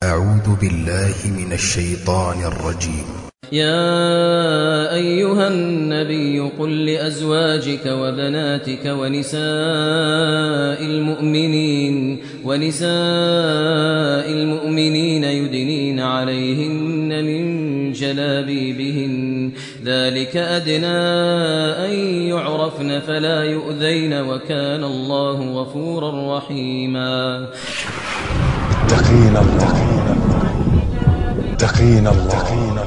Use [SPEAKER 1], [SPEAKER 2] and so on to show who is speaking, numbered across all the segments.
[SPEAKER 1] أعوذ بالله من الشيطان الرجيم.
[SPEAKER 2] يا أيها النبي قل لأزواجك وبناتك ونساء المؤمنين يدنين عليهن من جلابيبهن ذلك أدنى أن يعرفن فلا يؤذين وكان الله غفورا رحيما.
[SPEAKER 3] تقين الله.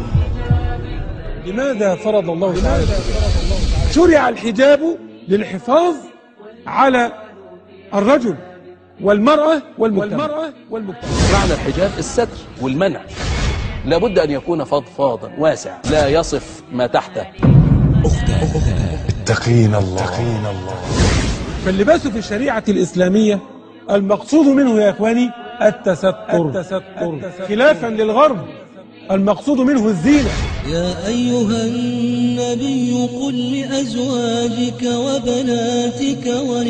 [SPEAKER 4] لماذا فرض الله تعالى؟ شرع الحجاب للحفاظ على الرجل والمرأة والمجتمع.
[SPEAKER 5] معنى الحجاب الستر والمنع، لابد أن يكون فضفاضا واسع لا يصف ما تحته.
[SPEAKER 3] تقين الله.
[SPEAKER 4] فاللباس في الشريعة الإسلامية المقصود منه يا إخواني التستر خلافا للغرب المقصود منه الزينة.
[SPEAKER 6] يا أيها النبي قل لأزواجك وبناتك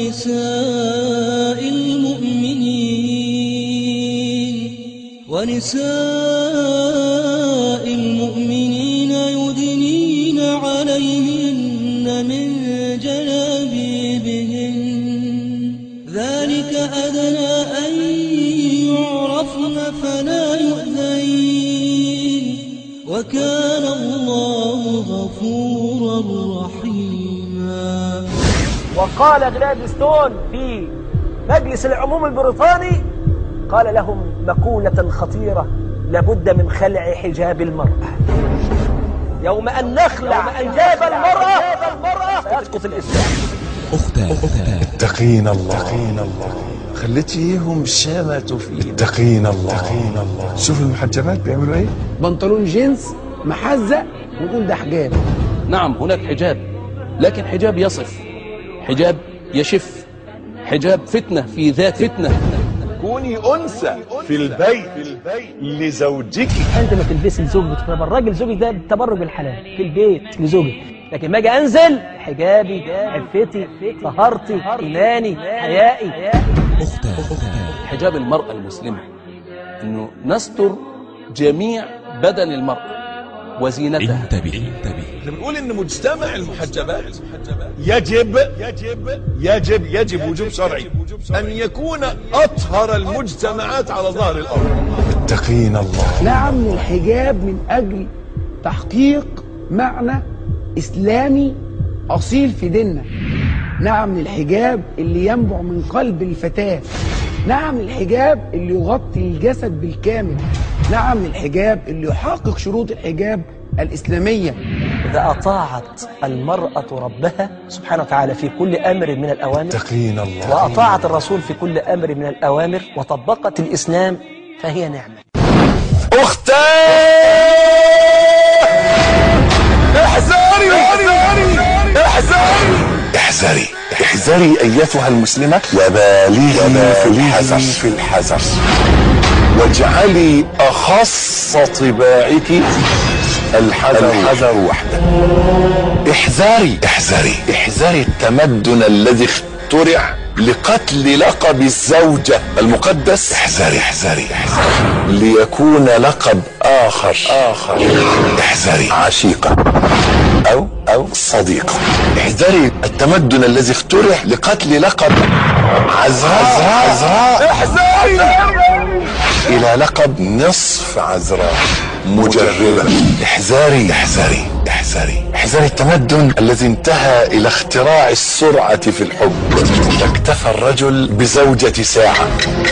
[SPEAKER 6] ونساء المؤمنين يدنين عليهن من جلابيبهن ذلك أدنى أن يعرفن فلا يؤذين وكان الله غفورا رحيما.
[SPEAKER 7] وقال غلادستون في مجلس العموم البريطاني، قال لهم مقولة خطيرة: لابد من خلع حجاب المرأة. يوم أن نخلع حجاب المرأة سيسقط الإسلام.
[SPEAKER 3] تقين الله. خليتيهم شامتوا فيه. تقين الله. شوف المحجبات بيعملوا ايه؟
[SPEAKER 8] بنطلون جينز محزق ونقول ده حجاب.
[SPEAKER 5] نعم هناك حجاب، لكن حجاب يصف، حجاب يشف، حجاب فتنة في ذات فتنة.
[SPEAKER 3] كوني أنثى في البيت لزوجك.
[SPEAKER 7] أنت ما تلبسي لزوجك تبرج، الراجل زوجك ده تبرج الحلال في البيت لزوجك، لكن ما اجي انزل حجابي، عفتي، طهارتي، ايماني، حيائي.
[SPEAKER 5] حجاب المرأة المسلمة انه نستر جميع بدن المرأة وزينتها.
[SPEAKER 3] انتبه. بنقول ان مجتمع المحجبات يجب وجوب شرعي ان يكون اطهر المجتمعات على ظهر الارض. تقين الله.
[SPEAKER 8] نعم الحجاب من اجل تحقيق معنى اسلامي اصيل في ديننا. نعم الحجاب اللي ينبع من قلب الفتاة. نعم الحجاب اللي يغطي الجسد بالكامل. نعم الحجاب اللي يحقق شروط الحجاب الإسلامية.
[SPEAKER 7] إذا أطاعت المرأة ربها سبحانه وتعالى في كل أمر من الأوامر،
[SPEAKER 3] تقين الله،
[SPEAKER 7] وأطاعت الرسول في كل أمر من الأوامر، وطبقت الإسلام، فهي نعمة.
[SPEAKER 3] احذري أيتها المسلمة وبالغي في الحذر واجعلي أخص طباعك الحذر وحده. احذري التمدن الذي اخترع لقتل لقب الزوجة المقدس. احذري ليكون لقب آخر. احذري عشيقة أو صديقة. احذري التمدن الذي اخترع لقتل لقب عذراء. احذري إلى لقب نصف عذراء مجربة. احذري التمدن الذي انتهى إلى اختراع السرعة في الحب، اكتفى الرجل بزوجة ساعة.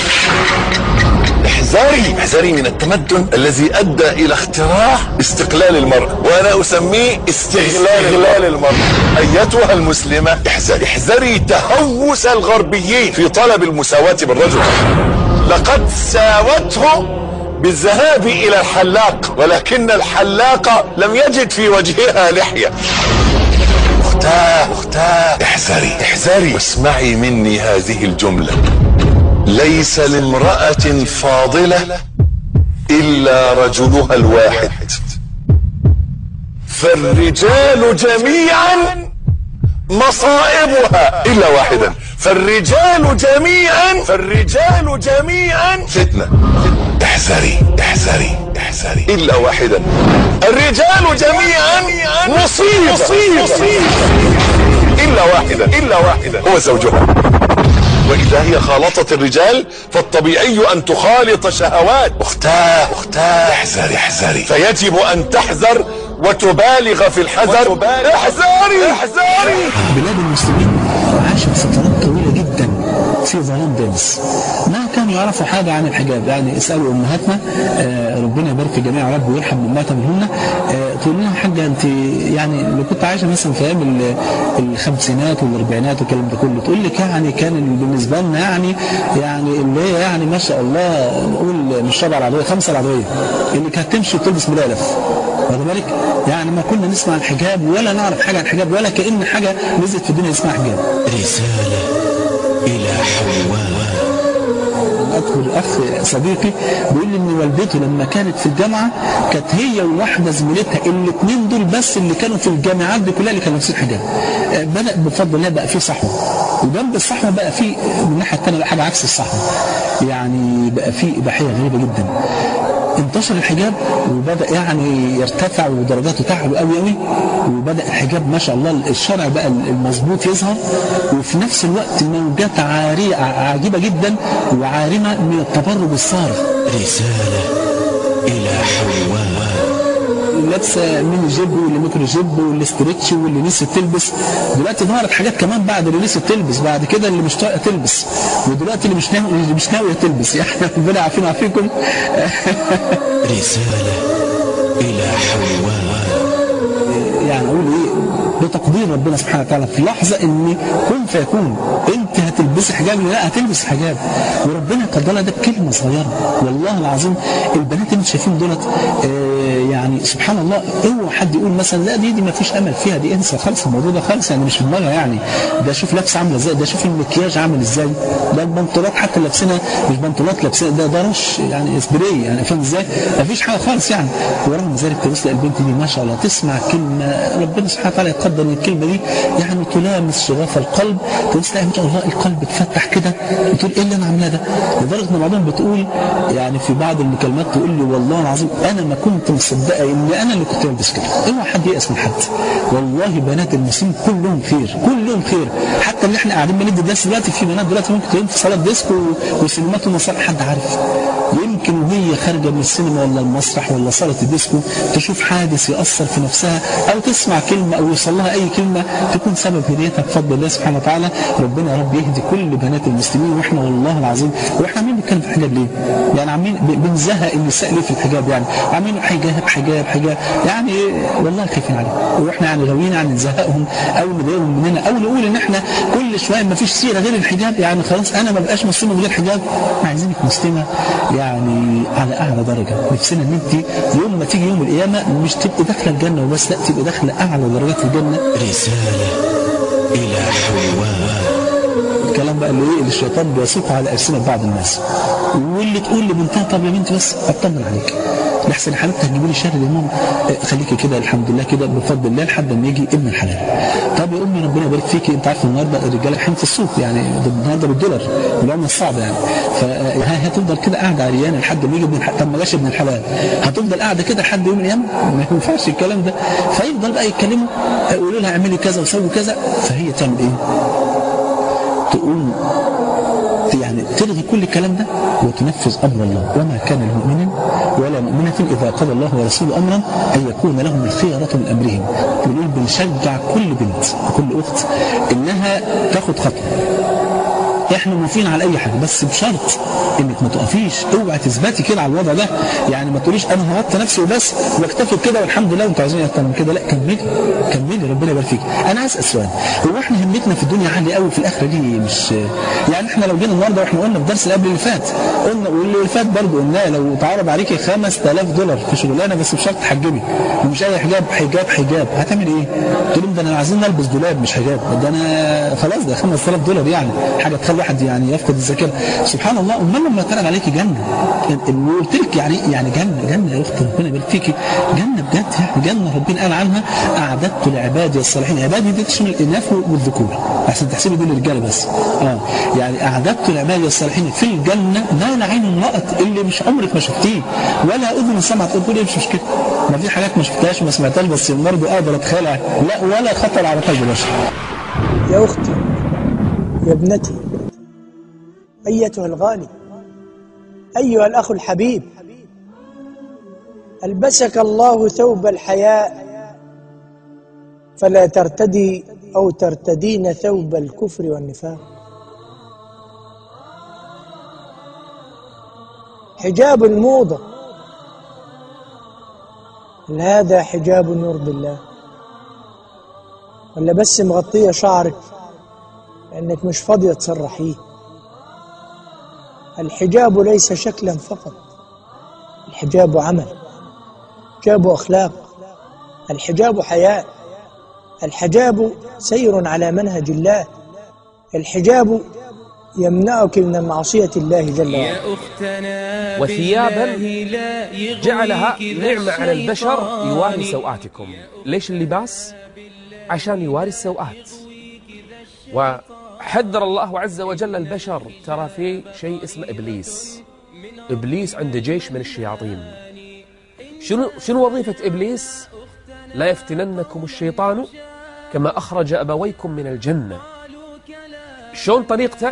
[SPEAKER 3] احذري من التمدن الذي أدى إلى اختراع استقلال المرأة، وأنا أسميه استغلال المرأة. أيتها المسلمة احذري تهوس الغربيين في طلب المساواة بالرجل. لقد ساوته بالذهاب إلى الحلاق، ولكن الحلاق لم يجد في وجهها لحية. أختاه احذري واسمعي مني هذه الجملة: ليس لامرأة فاضلة إلا رجلها الواحد، فالرجال جميعا مصائبها إلا واحدا. فالرجال جميعا فتنة. احذري احذري احذري الا واحدا. الرجال جميعا مصيبة الا واحدا هو زوجها. واذا هي خالطت الرجال فالطبيعي ان تخالط شهوات. اختاه احذري احذري، فيجب ان تحذر وتبالغ في الحذر. احذري.
[SPEAKER 9] بلاد المسلمين عاشت فترات طويلة جدا في ظلام دامس، ما كانوا يعرفوا حاجة عن الحجاب. يعني اسألوا أمهاتنا، ربنا يبارك في جميع رب ويرحم أمهاتنا منهن، تقول لنا حاجة أنت يعني اللي كنت عايشة مثلا في أيام الخمسينات والأربعينات والكلام ده كله، تقول لك يعني كان بالنسبة لنا يعني اللي هي يعني ما شاء الله نقول مش ربع العربية، خمسة العربية اللي كانت تمشي وتلبس ملالف، واخد بالك؟ يعني ما كنا نسمع الحجاب ولا نعرف حاجة عن الحجاب ولا كأن حاجة نزلت في الدنيا اسمها حجاب.
[SPEAKER 1] رسالة إلى حواء.
[SPEAKER 9] أذكر أخ صديقي بيقول لي إن والدته لما كانت في الجامعة كانت هي وواحدة زميلتها الاثنين دول بس اللي كانوا في الجامعات دي كلها اللي كانوا لابسين حجاب. بدأ بفضل الله بقى في صحوة، وجنب الصحوة بقى في من الناحية الثانية حاجة عكس الصحوة، يعني بقى في إباحية غريبة جدا. انتشر الحجاب وبدأ يعني يرتفع ودرجاته تعلو قوي، وبدأ الحجاب ما شاء الله الشرع بقى المظبوط يظهر، وفي نفس الوقت موجات عارية عجيبة جدا وعارمة من التبرج الصارخ.
[SPEAKER 1] رسالة إلى حواء.
[SPEAKER 9] لابسه ميني جيب واللي ميكرو جيب واللي استريتش واللي نسيت تلبس. دلوقتي ظهرت حاجات كمان بعد اللي نسيت تلبس، بعد كده اللي مش طايقه تلبس، ودلوقتي اللي مش ناويه تلبس. يعني ربنا يعافينا ويعافيكم.
[SPEAKER 1] رسالة إلى حواء.
[SPEAKER 9] يعني اقول ايه بتقدير ربنا سبحانه وتعالى في لحظه ان كن فيكون انت هتلبسي حجاب ولا لا هتلبس حجاب، وربنا قدرها ده بكلمه صغيره. والله العظيم البنات اللي انتم شايفين دولت يعني سبحان الله، اوعى حد يقول مثلا لا دي ما فيش امل فيها، دي انسى خالص الموضوع ده خالص، يعني مش في دماغها. يعني ده شوف لابسه عامله ازاي، ده شوف المكياج عامل ازاي، ده البنطلونات حتى لابسينها مش بنطلونات لابسينها، ده رش يعني سبراي، يعني فاهم ازاي؟ ما فيش حاجه خالص يعني. ورغم ذلك تبص البنت دي ما شاء الله تسمع كلمه ربنا سبحانه وتعالى يقدر ان الكلمه دي يعني تلامس شغاف القلب، تبص ما شاء الله القلب اتفتح كده، بتقول ايه اللي انا عاملاه ده؟ لدرجه ان بعضهم بتقول يعني في بعض المكالمات تقول لي والله العظيم انا ما كنت مصدقه ان انا اللي كنت بلبس كده. اوعى حد يأس من حد، والله بنات المسلمين كلهم خير، كلهم خير. حتى اللي احنا قاعدين بندي درس دلوقتي، في بنات دلوقتي ممكن تقوم في صالة ديسكو وسينمات ومسرح حد عارف، يمكن وهي خارجه من السينما ولا المسرح ولا صالة الديسكو تشوف حادث يأثر في نفسها، او تسمع كلمه او يوصل لها اي كلمه تكون سبب هدايتها بفضل الله سبحانه وتعالى. ربنا يا رب يهدي كل بنات المسلمين. واحنا والله العظيم واحنا عاملين بنتكلم في الحجاب ليه؟ يعني عاملين بنزهق النساء ليه في الحجاب؟ يعني عاملين حجاب يعني والله خايفين عليهم، واحنا يعني غاويين يعني نزهقهم او نضايقهم مننا، او نقول ان احنا كل شويه ما فيش سيره غير الحجاب، يعني خلاص انا ما بقاش مسلمه من غير حجاب. احنا عايزينك مسلمه يعني على اعلى درجه. نفسنا ان انت يوم ما تيجي يوم القيامه مش تبقي داخله الجنه وبس، لا تبقي داخله اعلى درجات الجنه.
[SPEAKER 1] رساله الى حواء.
[SPEAKER 9] الكلام بقى اللي الشيطان بيسوق على ألسنة بعض الناس، واللي تقول لبنتها طب يا بنتي بس اطمن عليك لحسن حالتها تجيبي لي شهر الامام، خليكي كده الحمد لله كده بفضل الله لحد ما يجي ابن الحلال. طب يا امي ربنا يبارك فيكي، انت عارفه النهارده الرجاله الحين في السوق يعني النهارده بالدولار والعمله الصعبه يعني، فهتفضل كده قاعده عريانه لحد ما يجي ابن الحلال. طب ما جاش ابن الحلال هتفضل قاعده كده لحد يوم القيامه؟ ما ينفعش الكلام ده. فيفضل بقى يتكلموا يقولوا لها اعملي كذا وسوي كذا، فهي تعمل ايه؟ تقوم يعني تلغي كل الكلام ده وتنفذ امر الله. وما كان لمؤمن ولا مؤمنة اذا قضى الله ورسوله امرا ان يكون لهم الخيرة من امرهم. بنقول بنشجع كل بنت وكل اخت انها تاخد خطوه. احنا موافقين على اي حاجه بس بشرط انك ما تقفيش، اوعي تثبتي كده على الوضع ده. يعني ما تقوليش انا هوطي نفسي وبس واكتفي بكده والحمد لله وانتوا عايزين اكتر من كده، لا كملي ربنا يبارك فيك. انا عايز اسال، هو احنا همتنا في الدنيا عاليه قوي في الاخره دي؟ مش يعني احنا لو جينا النهارده واحنا قلنا في الدرس اللي قبل اللي فات قلنا واللي فات برضه قلنا لو اتعرض عليكي $5000 في شغلانه بس بشرط تحجبي ومش اي حجاب هتعمل ايه؟ تقول لهم ده انا عايزين نلبس دولاب مش حجاب، ده انا خلاص ده $5000 يعني حاجه تخلي الواحد يعني يفقد الذاكره. سبحان الله، امال لما اتفرج عليكي جنه، وقلت لك يعني جنه يا اختي، ربنا يبارك فيكي، جنه بجد يعني، جنه ربنا قال عنها اعددت لعبادي الصالحين. عبادي دي تشمل الاناث والذكور عشان تحسبي دول الرجاله بس. يعني اعددت لعبادي الصالحين في الجنه ما لا عين رأت، اللي مش عمرك ما شفتيه ولا اذن سمعت. تقول ايه مش مشكله، ما في حاجات ما شفتهاش وما سمعتهاش، بس برضه اقدر اتخيلها، لا ولا خطر على قلب بشر.
[SPEAKER 10] يا اختي، يا ابنتي، ايتها الغالي، ايها الاخ الحبيب، البسك الله ثوب الحياء فلا ترتدي او ترتدين ثوب الكفر والنفاق. حجاب الموضة، هل هذا حجاب يرضي الله؟ ولا بس مغطية شعرك لأنك مش فاضية تسرحيه؟ الحجاب ليس شكلا فقط، الحجاب عمل، الحجاب أخلاق، الحجاب حياة، الحجاب سير على منهج الله، الحجاب يمنعك من معصية الله جل وعلا.
[SPEAKER 5] وثيابا جعلها نعمة على البشر يواري سوآتكم. ليش اللباس؟ عشان يواري السوآت. وحذر الله عز وجل البشر، ترى في شيء اسمه إبليس. إبليس عنده جيش من الشياطين. شنو وظيفة إبليس؟ لا يفتننكم الشيطان كما أخرج أبويكم من الجنة. شلون طريقته؟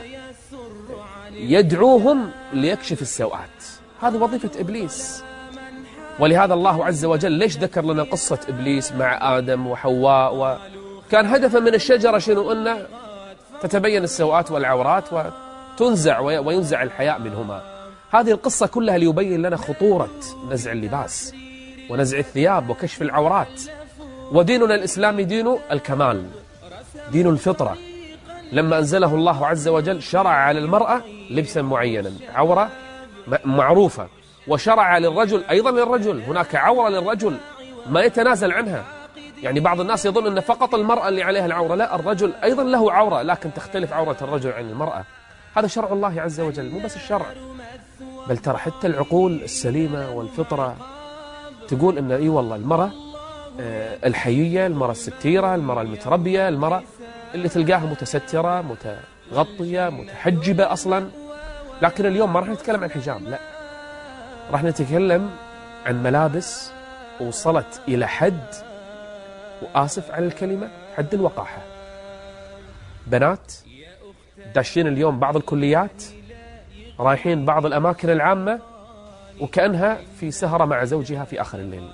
[SPEAKER 5] يدعوهم ليكشف السوءات. هذه وظيفة إبليس. ولهذا الله عز وجل ليش ذكر لنا قصة إبليس مع آدم وحواء؟ وكان هدفا من الشجرة شنو؟ أنه تتبين السوءات والعورات وتنزع وينزع الحياء منهما. هذه القصة كلها ليبين لنا خطورة نزع اللباس ونزع الثياب وكشف العورات. وديننا الإسلامي دين الكمال، دين الفطرة. لما أنزله الله عز وجل شرع على المرأة لبسا معينا، عورة معروفة، وشرع للرجل أيضا للرجل هناك عورة للرجل ما يتنازل عنها. يعني بعض الناس يظن أن فقط المرأة اللي عليها العورة، لا، الرجل أيضا له عورة، لكن تختلف عورة الرجل عن المرأة. هذا شرع الله عز وجل، مو بس الشرع، بل ترى حتى العقول السليمة والفطرة تقول أن إي والله المرأة الحيية، المرأة الستيرة، المرأة المتربية، المرأة اللي تلقاها متسترة متغطية متحجبة أصلا. لكن اليوم ما راح نتكلم عن حجاب، لا، راح نتكلم عن ملابس وصلت إلى حد، وآسف على الكلمة، حد الوقاحة. بنات داشين اليوم بعض الكليات، رايحين بعض الأماكن العامة، وكأنها في سهرة مع زوجها في آخر الليل.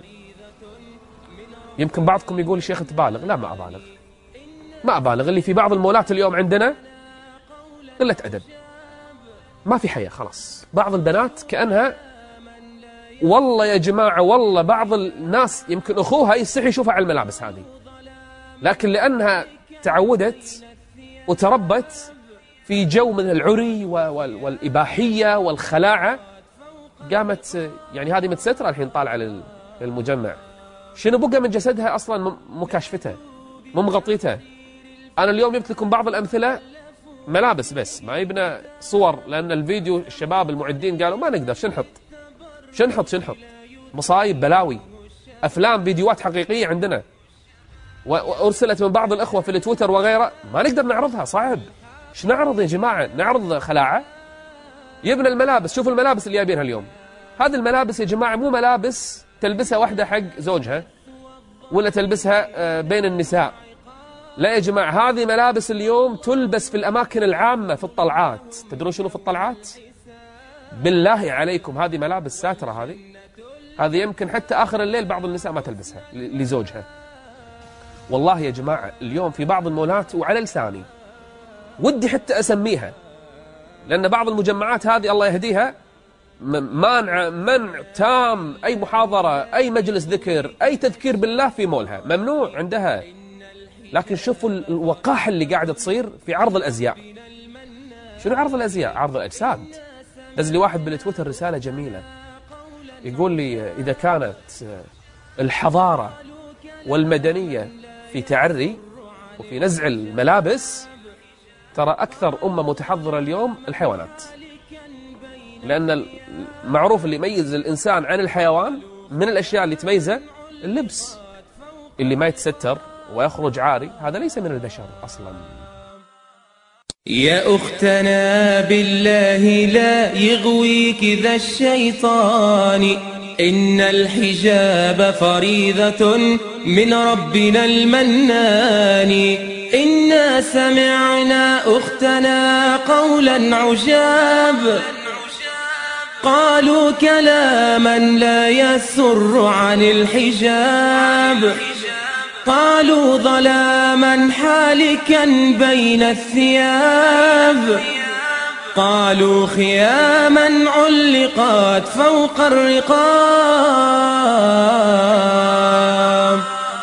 [SPEAKER 5] يمكن بعضكم يقول شيخ تبالغ، لا ما أبالغ، ما أبالغ. اللي في بعض المولات اليوم عندنا قلة أدب، ما في حياة خلاص. بعض البنات كأنها، والله يا جماعة، والله بعض الناس يمكن أخوها يستحي يشوفها على الملابس هذه، لكن لأنها تعودت وتربت في جو من العري والإباحية والخلاعة، قامت يعني هذه متسترة الحين طالعة للمجمع. شنو بقى من جسدها أصلا؟ مكاشفتها، مو مغطيتها. أنا اليوم جبت لكم بعض الأمثلة ملابس بس، ما يبنى صور، لأن الفيديو الشباب المعدين قالوا ما نقدر، شنحط مصايب، بلاوي، أفلام، فيديوهات حقيقية عندنا، وأرسلت من بعض الأخوة في التويتر وغيره، ما نقدر نعرضها، صعب. ايش نعرض يا جماعة؟ نعرض خلاعة؟ يبنى الملابس. شوفوا الملابس اللي جايبينها اليوم، هذه الملابس يا جماعة مو ملابس تلبسها واحدة حق زوجها ولا تلبسها بين النساء، لا يا جماعة، هذه ملابس اليوم تلبس في الأماكن العامة، في الطلعات. تدرون شنو في الطلعات؟ بالله عليكم هذه ملابس ساترة، هذه يمكن حتى آخر الليل بعض النساء ما تلبسها لزوجها. والله يا جماعة اليوم في بعض المولات، وعلى لساني ودي حتى أسميها، لأن بعض المجمعات هذه الله يهديها منع تام أي محاضرة، أي مجلس ذكر، أي تذكير بالله في مولها، ممنوع عندها. لكن شوفوا الوقاحة اللي قاعدة تصير في عرض الأزياء. شنو عرض الأزياء؟ عرض الأجساد. دز لي واحد بالتويتر رسالة جميلة، يقول لي إذا كانت الحضارة والمدنية في تعري وفي نزع الملابس، ترى أكثر أمة متحضرة اليوم الحيوانات، لأن المعروف اللي يميز الإنسان عن الحيوان من الأشياء اللي تميزه اللبس. اللي ما يتستر ويخرج عاري هذا ليس من البشر أصلا.
[SPEAKER 6] يا أختنا بالله لا يغويك ذا الشيطان، إن الحجاب فريضة من ربنا المنان. إنا سمعنا أختنا قولا عجاب، قالوا كلاما لا يسر عن الحجاب، قالوا ظلاما حالكا بين الثياب، قالوا خياما علقت فوق الرقاب،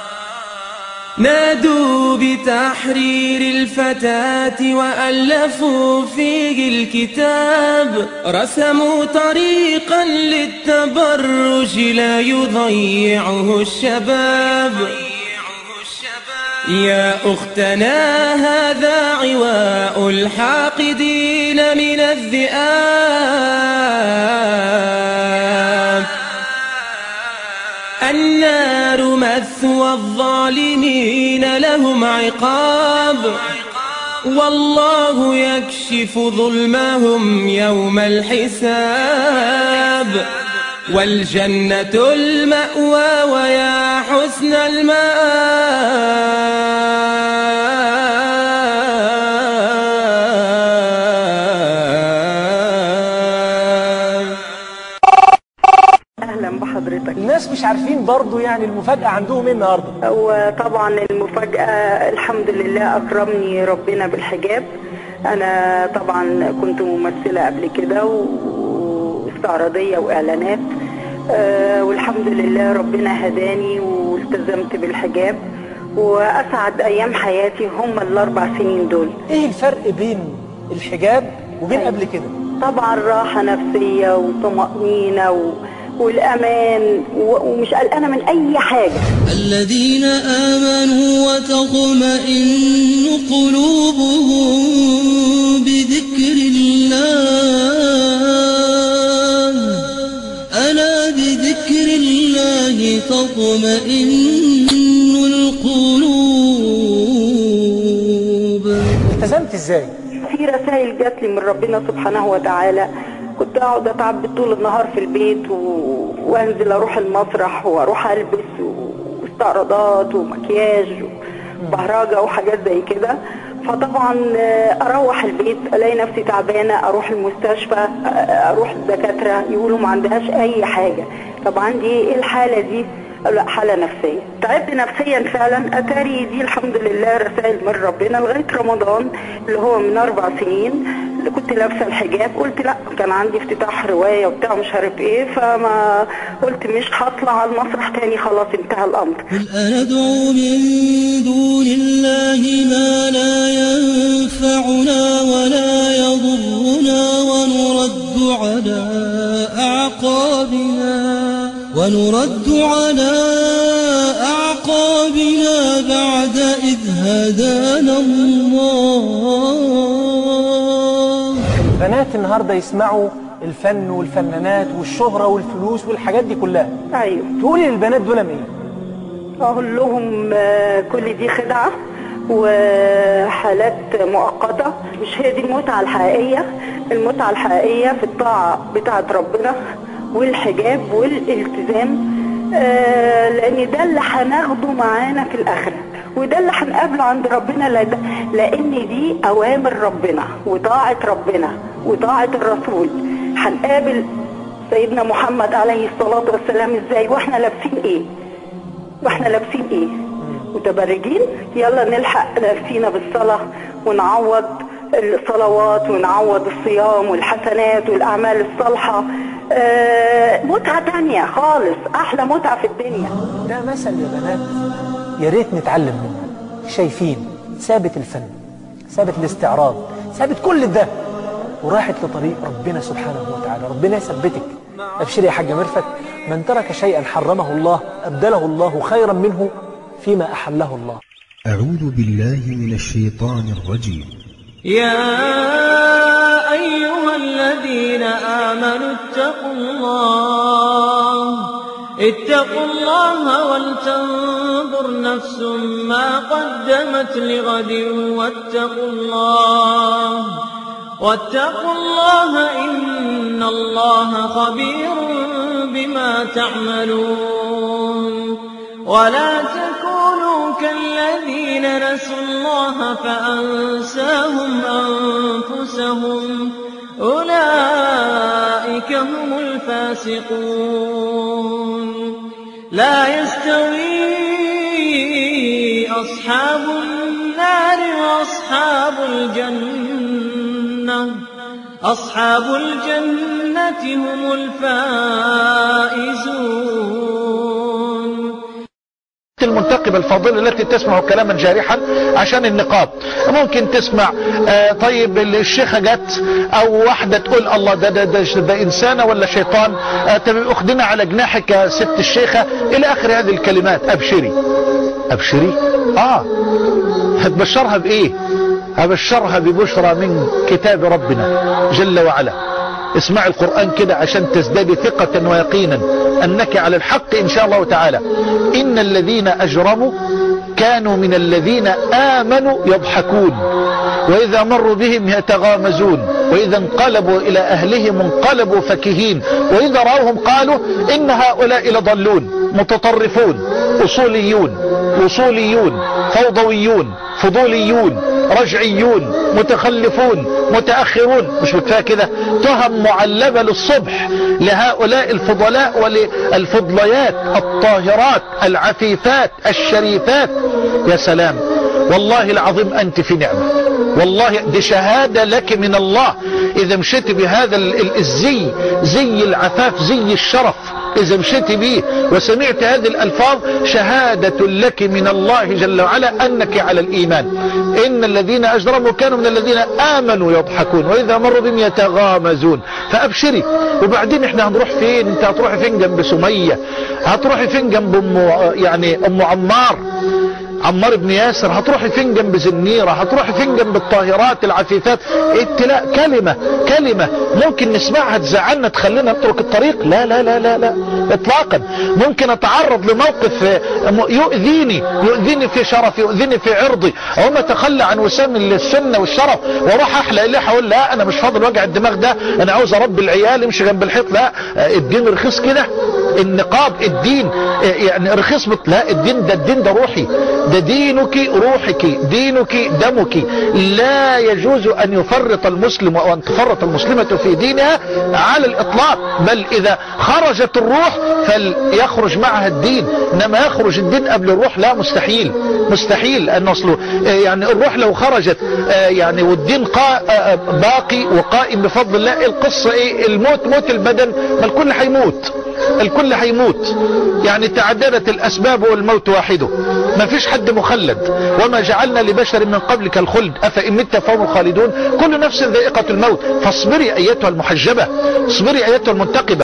[SPEAKER 6] نادوا بتحرير الفتاة وألفوا فيه الكتاب، رسموا طريقا للتبرج لا يضيعه الشباب. يا أختنا هذا عواء الحاقدين من الذئاب، النار مثوى الظالمين لهم عقاب، والله يكشف ظلمهم يوم الحساب، والجنة المأوى ويا حسن المآب.
[SPEAKER 11] أهلا بحضرتك.
[SPEAKER 7] الناس مش عارفين برضو يعني المفاجأة عندهم ايه النهاردة؟
[SPEAKER 11] وطبعا المفاجأة الحمد لله أكرمني ربنا بالحجاب. أنا طبعا كنت ممثلة قبل كده واستعراضية وإعلانات، والحمد لله ربنا هداني والتزمت بالحجاب، وأسعد أيام حياتي هم ال4 سنين دول.
[SPEAKER 7] ايه الفرق بين الحجاب وبين قبل كده؟
[SPEAKER 11] طبعا راحة نفسية وطمأنينة والأمان، ومش قلقانة من أي حاجة.
[SPEAKER 6] الذين آمنوا وتطمئن قلوبهم بذكر الله، ألا بذكر الله تطمئن القلوب.
[SPEAKER 7] التزمت ازاي؟
[SPEAKER 11] في رسائل جات لي من ربنا سبحانه وتعالى، كنت اقعد اتعب طول النهار في البيت وانزل اروح المسرح واروح البس واستعراضات ومكياج وبهرجه وحاجات زي كده. فطبعا اروح البيت الاقي نفسي تعبانه، اروح المستشفى، اروح الدكاتره يقولوا ما عندهاش اي حاجه. طب عندي ايه الحاله دي؟ لا، حاله نفسيه. تعبت نفسيا فعلا. اتاري دي الحمد لله رسائل من ربنا. لغايه رمضان اللي هو من 4 سنين اللي كنت لابسه الحجاب، قلت لا، كان عندي افتتاح روايه وبتاع مش عارف ايه، فما قلت مش هطلع على المسرح تاني، خلاص انتهى الامر.
[SPEAKER 6] قل أندعو من دون الله ما لا ينفعنا ولا يضرنا ونرد على أعقابنا بعد إذ هدانا الله.
[SPEAKER 7] البنات النهاردة يسمعوا الفن والفنانات والشهرة والفلوس والحاجات دي كلها.
[SPEAKER 11] أيوه.
[SPEAKER 7] تقولي للبنات دول ايه؟
[SPEAKER 11] أقول لهم كل دي خدعة وحالات مؤقتة، مش هي دي المتعة الحقيقية. المتعة الحقيقية في الطاعة بتاعة ربنا والحجاب والالتزام، لأن ده اللي هناخده معانا في الآخرة، وده اللي هنقابله عند ربنا، لأن دي أوامر ربنا وطاعة ربنا وطاعة الرسول. هنقابل سيدنا محمد عليه الصلاة والسلام ازاي واحنا لابسين ايه؟ متبرجين؟ يلا نلحق نفسينا بالصلاة ونعوض الصلوات ونعوض الصيام والحسنات والأعمال الصالحة. متعة تانية خالص، أحلى متعة في الدنيا.
[SPEAKER 7] ده مثل يا بنات يا ريت نتعلم منه. شايفين ثابت الفن، ثابت الاستعراض، ثابت كل ده، وراحت لطريق ربنا سبحانه وتعالى. ربنا يثبتك. أبشري يا حاج مرفت، من ترك شيئا حرمه الله أبدله الله خيرا منه فيما أحله الله.
[SPEAKER 1] أعوذ بالله من الشيطان الرجيم.
[SPEAKER 12] يا أيها الذين آمنوا اتقوا الله ولتنظر نفس ما قدمت لغد واتقوا الله إن الله خبير بما تعملون ولا تكونوا كالذين نسوا الله فأنساهم أنفسهم أولئك هم الفاسقون لا يستوي أصحاب النار وأصحاب الجنة هم الفائزون.
[SPEAKER 13] المنتقبة الفاضلة التي تسمع كلاما جارحا عشان النقاب، ممكن تسمع طيب الشيخة جت او واحدة تقول الله ده انسانة ولا شيطان، تبقى اخدنا على جناحك يا ست الشيخة الى اخر هذه الكلمات. ابشري هتبشرها بايه؟ هبشرها ببشرى من كتاب ربنا جل وعلا. اسمع القرآن كده عشان تزدادي ثقة ويقينا أنك على الحق إن شاء الله تعالى. إن الذين أجرموا كانوا من الذين آمنوا يضحكون وإذا مروا بهم يتغامزون وإذا انقلبوا إلى أهلهم انقلبوا فكهين وإذا رأوهم قالوا إن هؤلاء لضلون متطرفون وصوليون فوضويون فضوليون رجعيون متخلفون متأخرون. مش بكفاية كده، تهم معلبة للصبح لهؤلاء الفضلاء وللفضليات الطاهرات العفيفات الشريفات. يا سلام، والله العظيم أنت في نعمة، والله دي شهادة لك من الله إذا مشيت بهذا الزي، زي العفاف زي الشرف، إذا مشيت به وسمعت هذه الألفاظ شهادة لك من الله جل وعلا أنك على الإيمان. إن الذين أجرموا كانوا من الذين آمنوا يضحكون وإذا مروا بهم يتغامزون. فأبشري. وبعدين احنا هنروح فين؟ انت هتروحي فين جنب سمية؟ هتروحي فين جنب أم عمار بن ياسر؟ هتروحي فين جنب زنيرة؟ هتروحي فين جنب الطاهرات العفيفات؟ ابتلاء كلمة ممكن نسمعها تزعلنا تخلينا نترك الطريق؟ لا لا لا لا لا اطلاقا. ممكن اتعرض لموقف يؤذيني في شرفي، يؤذيني في عرضي، او ما اتخلى عن وسام السنة والشرف واروح احلق اللي اقول لا انا مش فاضل وجع الدماغ ده، انا عاوز اربي العيال امشي جنب الحيط. لا، الدين رخيص كده؟ النقاب الدين يعني رخيص؟ لا، الدين ده روحي، ده دينك روحك، دينك دمك. لا يجوز أن يفرط المسلم وأن تفرط المسلمة في دينها على الإطلاق، بل إذا خرجت الروح فليخرج معها الدين، إنما يخرج الدين قبل الروح لا، مستحيل أن نصله. يعني الروح لو خرجت يعني والدين باقي وقائم بفضل الله، القصة إيه؟ الموت موت البدن، ما الكل هيموت يعني تعددت الأسباب والموت واحده، ما فيش حد مخلد. وما جعلنا لبشر من قبلك الخلد أفإن مت فهم الخالدون كل نفس ذائقة الموت. فاصبري أيتها المحجبة، اصبري أيتها المنتقبة.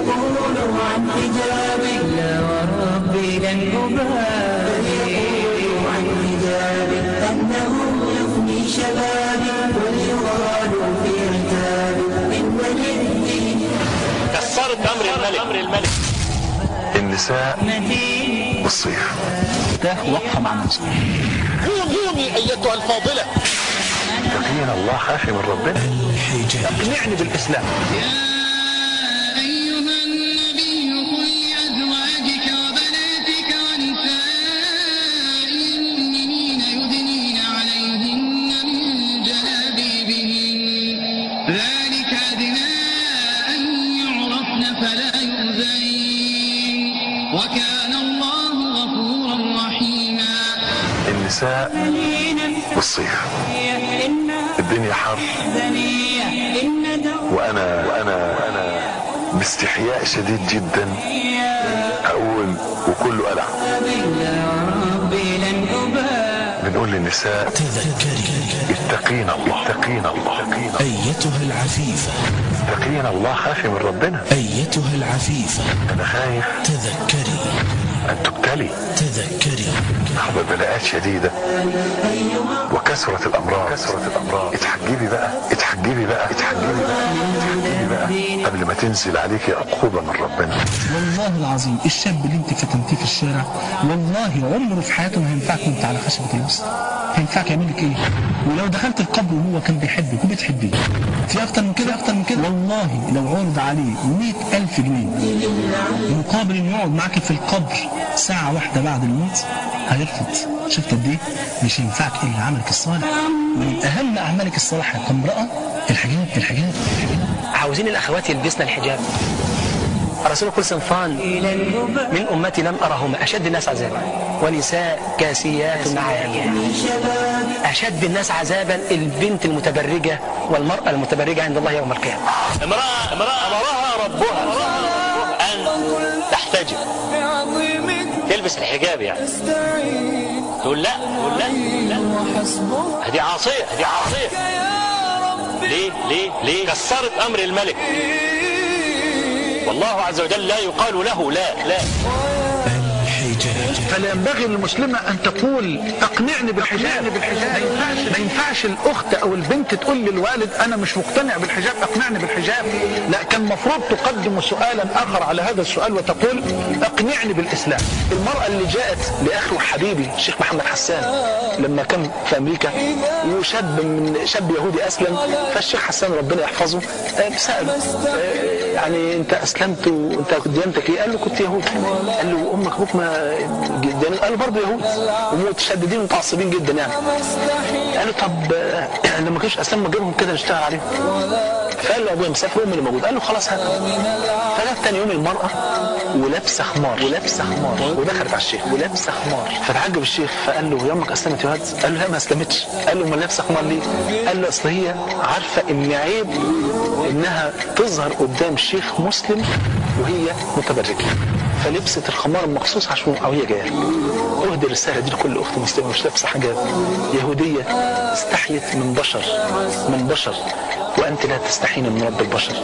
[SPEAKER 3] كسرت أمر الملك. النساء والصيف
[SPEAKER 9] وقفة مع نفسك.
[SPEAKER 13] قومي أيتها الفاضلة.
[SPEAKER 3] تقينا الله خافي من ربنا.
[SPEAKER 13] اقنعني بالإسلام.
[SPEAKER 3] النساء والصيف، الدنيا حر وأنا باستحياء شديد جدا أقول وكله قلع، بنقول للنساء اتقينا الله،
[SPEAKER 1] أيتها العفيفة،
[SPEAKER 3] اتقينا الله، خافي من ربنا.
[SPEAKER 1] أيتها العفيفة،
[SPEAKER 3] أنا خايف،
[SPEAKER 1] تذكري
[SPEAKER 3] أن تبتلي ببلاءات شديدة وكثرة الأمراض. اتحجبي بقى قبل ما تنزل عليك عقوبة من ربنا.
[SPEAKER 9] والله العظيم الشاب اللي انت فتنتيه في الشارع والله عمره في حياته ما هينفعك وانت على خشبة الوسط. هينفعك يعمل لك ايه؟ ولو دخلت القبر وهو كان بيحبك وبتحبيه في اكتر من كده والله لو عرض عليه 100,000 جنيه مقابل انه يقعد معاك في القبر ساعة واحدة بعد الموت هيرفض. شفت قد ايه؟ مش هينفعك الا عملك الصالح، ومن اهم اعمالك الصالحة كامرأة الحجاب.
[SPEAKER 7] عاوزين الاخوات يلبسن الحجاب. رسول كل صنفان من امتي لم ارهما اشد الناس عذابا ونساء كاسيات عاريات. اشد الناس عذابا البنت المتبرجة والمرأة المتبرجة عند الله يوم القيامة.
[SPEAKER 13] امرأة امرها ربها ان تحتجب تلبس الحجاب يعني. تقول لا هذه عاصية ليه كسرت امر الملك. والله عز وجل لا يقال له لا.
[SPEAKER 14] فلا ينبغي للمسلمة أن تقول أقنعني بالحجاب. ما ينفعش الأخت أو البنت تقول للوالد أنا مش مقتنع بالحجاب أقنعني بالحجاب. لا، كان مفروض تقدم سؤالا آخر على هذا السؤال وتقول أقنعني بالإسلام. المرأة اللي جاءت لأخي وحبيبي الشيخ محمد حسان لما كان في أمريكا وشاب يهودي أسلم، فالشيخ حسان ربنا يحفظه سأله يعني أنت أسلمت وأنت ديانتك إيه؟ قال له كنت يهودي. قال له أمك أبوك ما جدا؟ قال له برضه يهود ومتشددين ومتعصبين جدا يعني. قال له طب لما كانش اسلام جابهم كده نشتغل عليهم. فقال له ابويا مسافر وامي اللي موجود. قال له خلاص هات. فجت تاني يوم المرأة ولابسه خمار ودخلت على الشيخ ولابسه خمار. فتعجب الشيخ فقال له يا امك اسلمت يا واد؟ قال له لا ما اسلمتش. قال له امال لابسه خمار ليه؟ قال له اصل هي عارفه ان عيب انها تظهر قدام شيخ مسلم وهي متبرجه، فلبست الخمار مخصوص عشان هي جايه. اهدي الرساله دي لكل اخت مسلمه مش لابسه حجاب يهوديه استحيت من بشر وانت لا تستحين من رب البشر.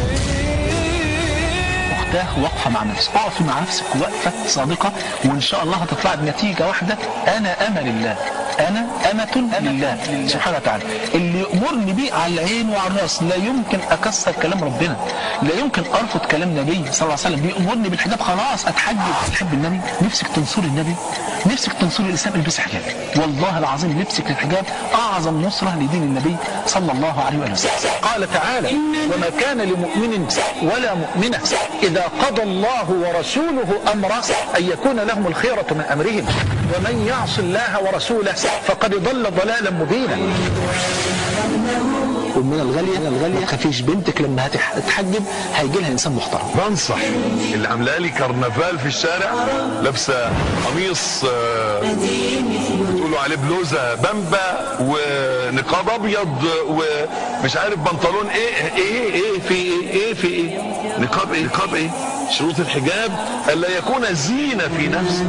[SPEAKER 14] اختاه واقفه مع نفسك، اقفي مع نفسك وقفه صادقه وان شاء الله هتطلع بنتيجه واحده. انا امل الله، انا امة لله سبحانه وتعالى. اللي يأمرني بيه على العين وعلى الراس. لا يمكن اكسر كلام ربنا، لا يمكن ارفض كلام النبي صلى الله عليه وسلم. بيأمرني بالحجاب خلاص اتحجب. تحب النبي؟ نفسك تنصري النبي؟ نفسك تنصري الاسلام؟ البسي حجاب. والله العظيم لبسك للحجاب اعظم نصرة لدين النبي صلى الله عليه وسلم. قال تعالى وما كان لمؤمن ولا مؤمنة اذا قضى الله ورسوله امرا ان يكون لهم الخيرة من امرهم ومن يعص الله ورسوله فقد ضل ضلالا مبينا. ومن الغالية ما تخافيش، بنتك لما هتتحجب هيجي لها انسان محترم.
[SPEAKER 3] بنصح اللي عامله لي كرنفال في الشارع لابسه قميص بتقولوا عليه بلوزه بامبا ونقاب ابيض ومش عارف بنطلون ايه في ايه نقاب ايه شروط الحجاب الا يكون زينه في نفسه.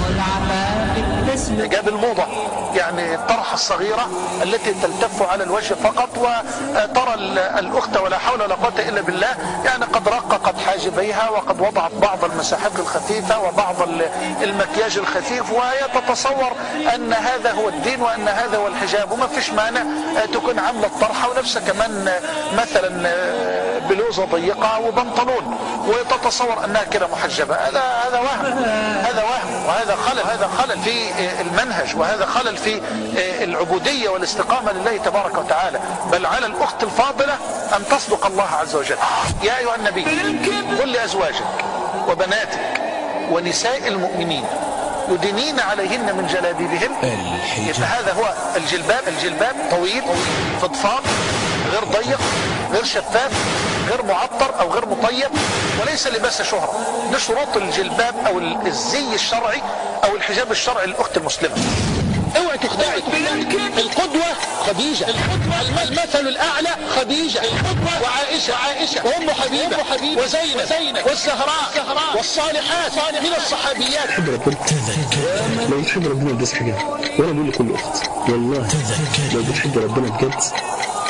[SPEAKER 14] حجاب الموضة يعني الطرحة الصغيرة التي تلتف على الوجه فقط وترى الأخت ولا حول ولا قوة إلا بالله يعني قد رققت حاجبيها وقد وضعت بعض المساحات الخفيفة وبعض المكياج الخفيف وهي تتصور أن هذا هو الدين وأن هذا هو الحجاب. وما فيش مانع تكون عاملة الطرحة ونفسها كمان مثلا بلوزة ضيقة وبنطلون وتتصور أنها كده محجبة. هذا وهم وهذا خلل في المنهج وهذا خلل في العبودية والاستقامة لله تبارك وتعالى. بل على الأخت الفاضلة أن تصدق الله عز وجل. يا أيها النبي قل لأزواجك وبناتك ونساء المؤمنين يدنين عليهن من جلابيبهن. يبقى هذا هو الجلباب طويل فضفاض غير ضيق غير شفاف غير معطر او غير مطيب وليس لباس شهرة. ده شروط الجلباب او الزي الشرعي او الحجاب الشرعي للاخت المسلمة. اوعي تخدعي. القدوة خديجة، المثل الاعلى خديجة وعائشة وام حبيبة وزينب والزهراء والصالحات من الصحابيات.
[SPEAKER 9] تحب ربنا لو تحب ربنا البس حجاب. وانا بقول لكل اخت والله لو بتحب ربنا بجد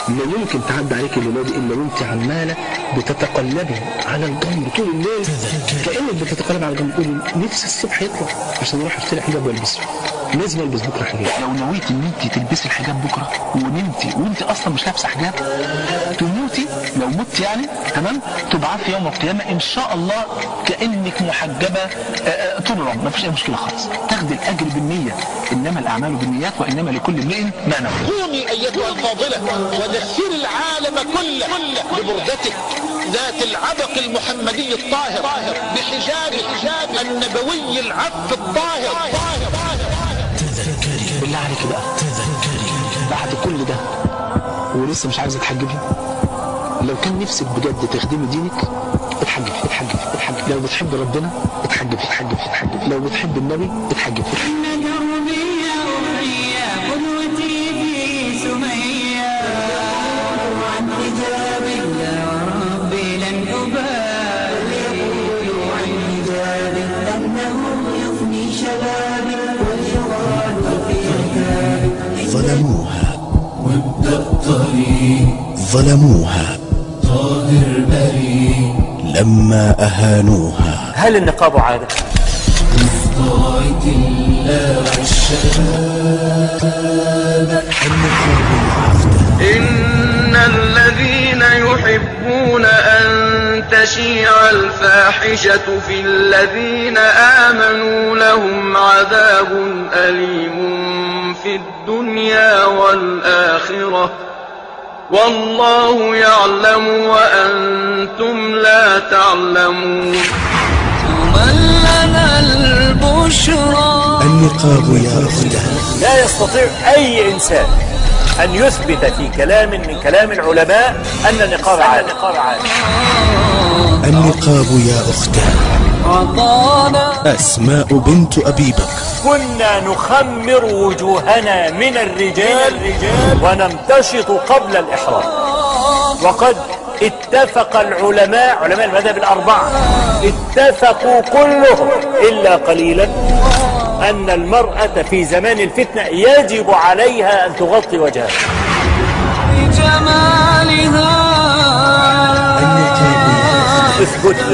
[SPEAKER 9] لا يمكن تعدي عليك الليله دي الا وانت عماله بتتقلبي على الجمر طول الليل، كانك بتتقلبي على الجمر، تقولي نفسي الصبح يطلع عشان اروح اشتري حجاب والبسه، لازم البس بكره حجاب. لو نويتي ان انت تلبسي الحجاب بكره ونمتي وانت اصلا مش لابسه حجاب، تموتي لو مت يعني تمام، تبعثي يوم القيامه ان شاء الله كانك محجبه طول العمر، ما فيش اي مشكله خالص، تاخدي الاجر بالنيه، انما الاعمال بالنيات وانما لكل امرئ ما نوى.
[SPEAKER 14] قومي ايتها الفاضله ودثري العالم كله ببردتك ذات العبق المحمدي الطاهر بحجاب النبوي العف الطاهر.
[SPEAKER 9] بالله عليك بقى بعد كل ده ولسه مش عايزه تحجبي؟ لو كان نفسك بجد تخدمي دينك اتحجبي اتحجبي اتحجبي. لو بتحب ربنا اتحجبي اتحجبي اتحجبي. لو بتحب النبي اتحجبي.
[SPEAKER 1] ظلموها وابدأ طريق ظلموها طاهر بريء لما أهانوها.
[SPEAKER 7] هل النقاب عادة؟
[SPEAKER 1] طاعة الله والشباب
[SPEAKER 12] إن الذين يحبون أن تشيع الفاحشة في الذين آمنوا لهم عذاب أليم في الدنيا والآخرة والله يعلم وأنتم لا تعلمون.
[SPEAKER 6] من لنا البشرى.
[SPEAKER 1] النقاب يا أختاه.
[SPEAKER 7] لا يستطيع أي إنسان أن يثبت في كلام من كلام العلماء أن النقاب عادة.
[SPEAKER 1] النقاب يا أختاه. أسماء بنت أبي بكر.
[SPEAKER 7] كنا نخمر وجوهنا من الرجال ونمتشط قبل الإحرام، وقد اتفق العلماء علماء المذهب الأربعة اتفقوا كلهم إلا قليلا أن المرأة في زمان الفتنة يجب عليها أن تغطي وجهها. اثبت.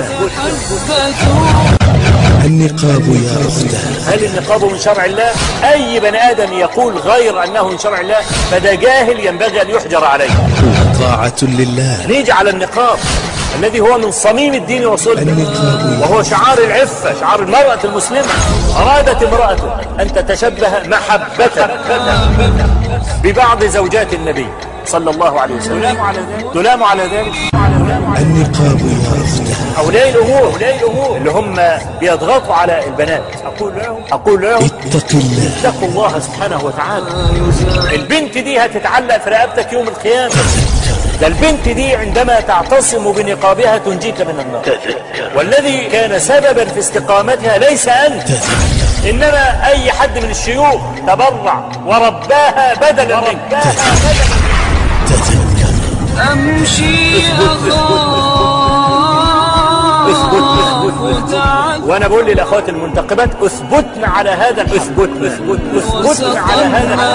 [SPEAKER 1] النقاب يا أختاه.
[SPEAKER 7] هل النقاب من شرع الله؟ أي بني آدم يقول غير أنه من شرع الله فده جاهل ينبغي أن يحجر عليه.
[SPEAKER 1] طاعة لله.
[SPEAKER 7] نيجي على النقاب الذي هو من صميم الدين وصلبه، وهو شعار العفة، شعار المرأة المسلمة. أرادت امرأة أن تتشبه محبة ببعض زوجات النبي صلى الله عليه وسلم، تلام على ذلك.
[SPEAKER 1] النقاب يا أختاه.
[SPEAKER 7] أولياء الأمور اللي هم بيضغطوا على البنات، أقول لهم اتقوا الله سبحانه وتعالى. البنت دي هتتعلق في رقبتك يوم القيامة. ده البنت دي عندما تعتصم بنقابها تنجيك من النار. والذي كان سببا في استقامتها ليس أنت، إنما أي حد من الشيوخ تبرع ورباها بدلا منك.
[SPEAKER 6] أمشي
[SPEAKER 7] وانا بقول للاخوات المنتقبات اثبتنا على هذا، اثبتنا على هذا،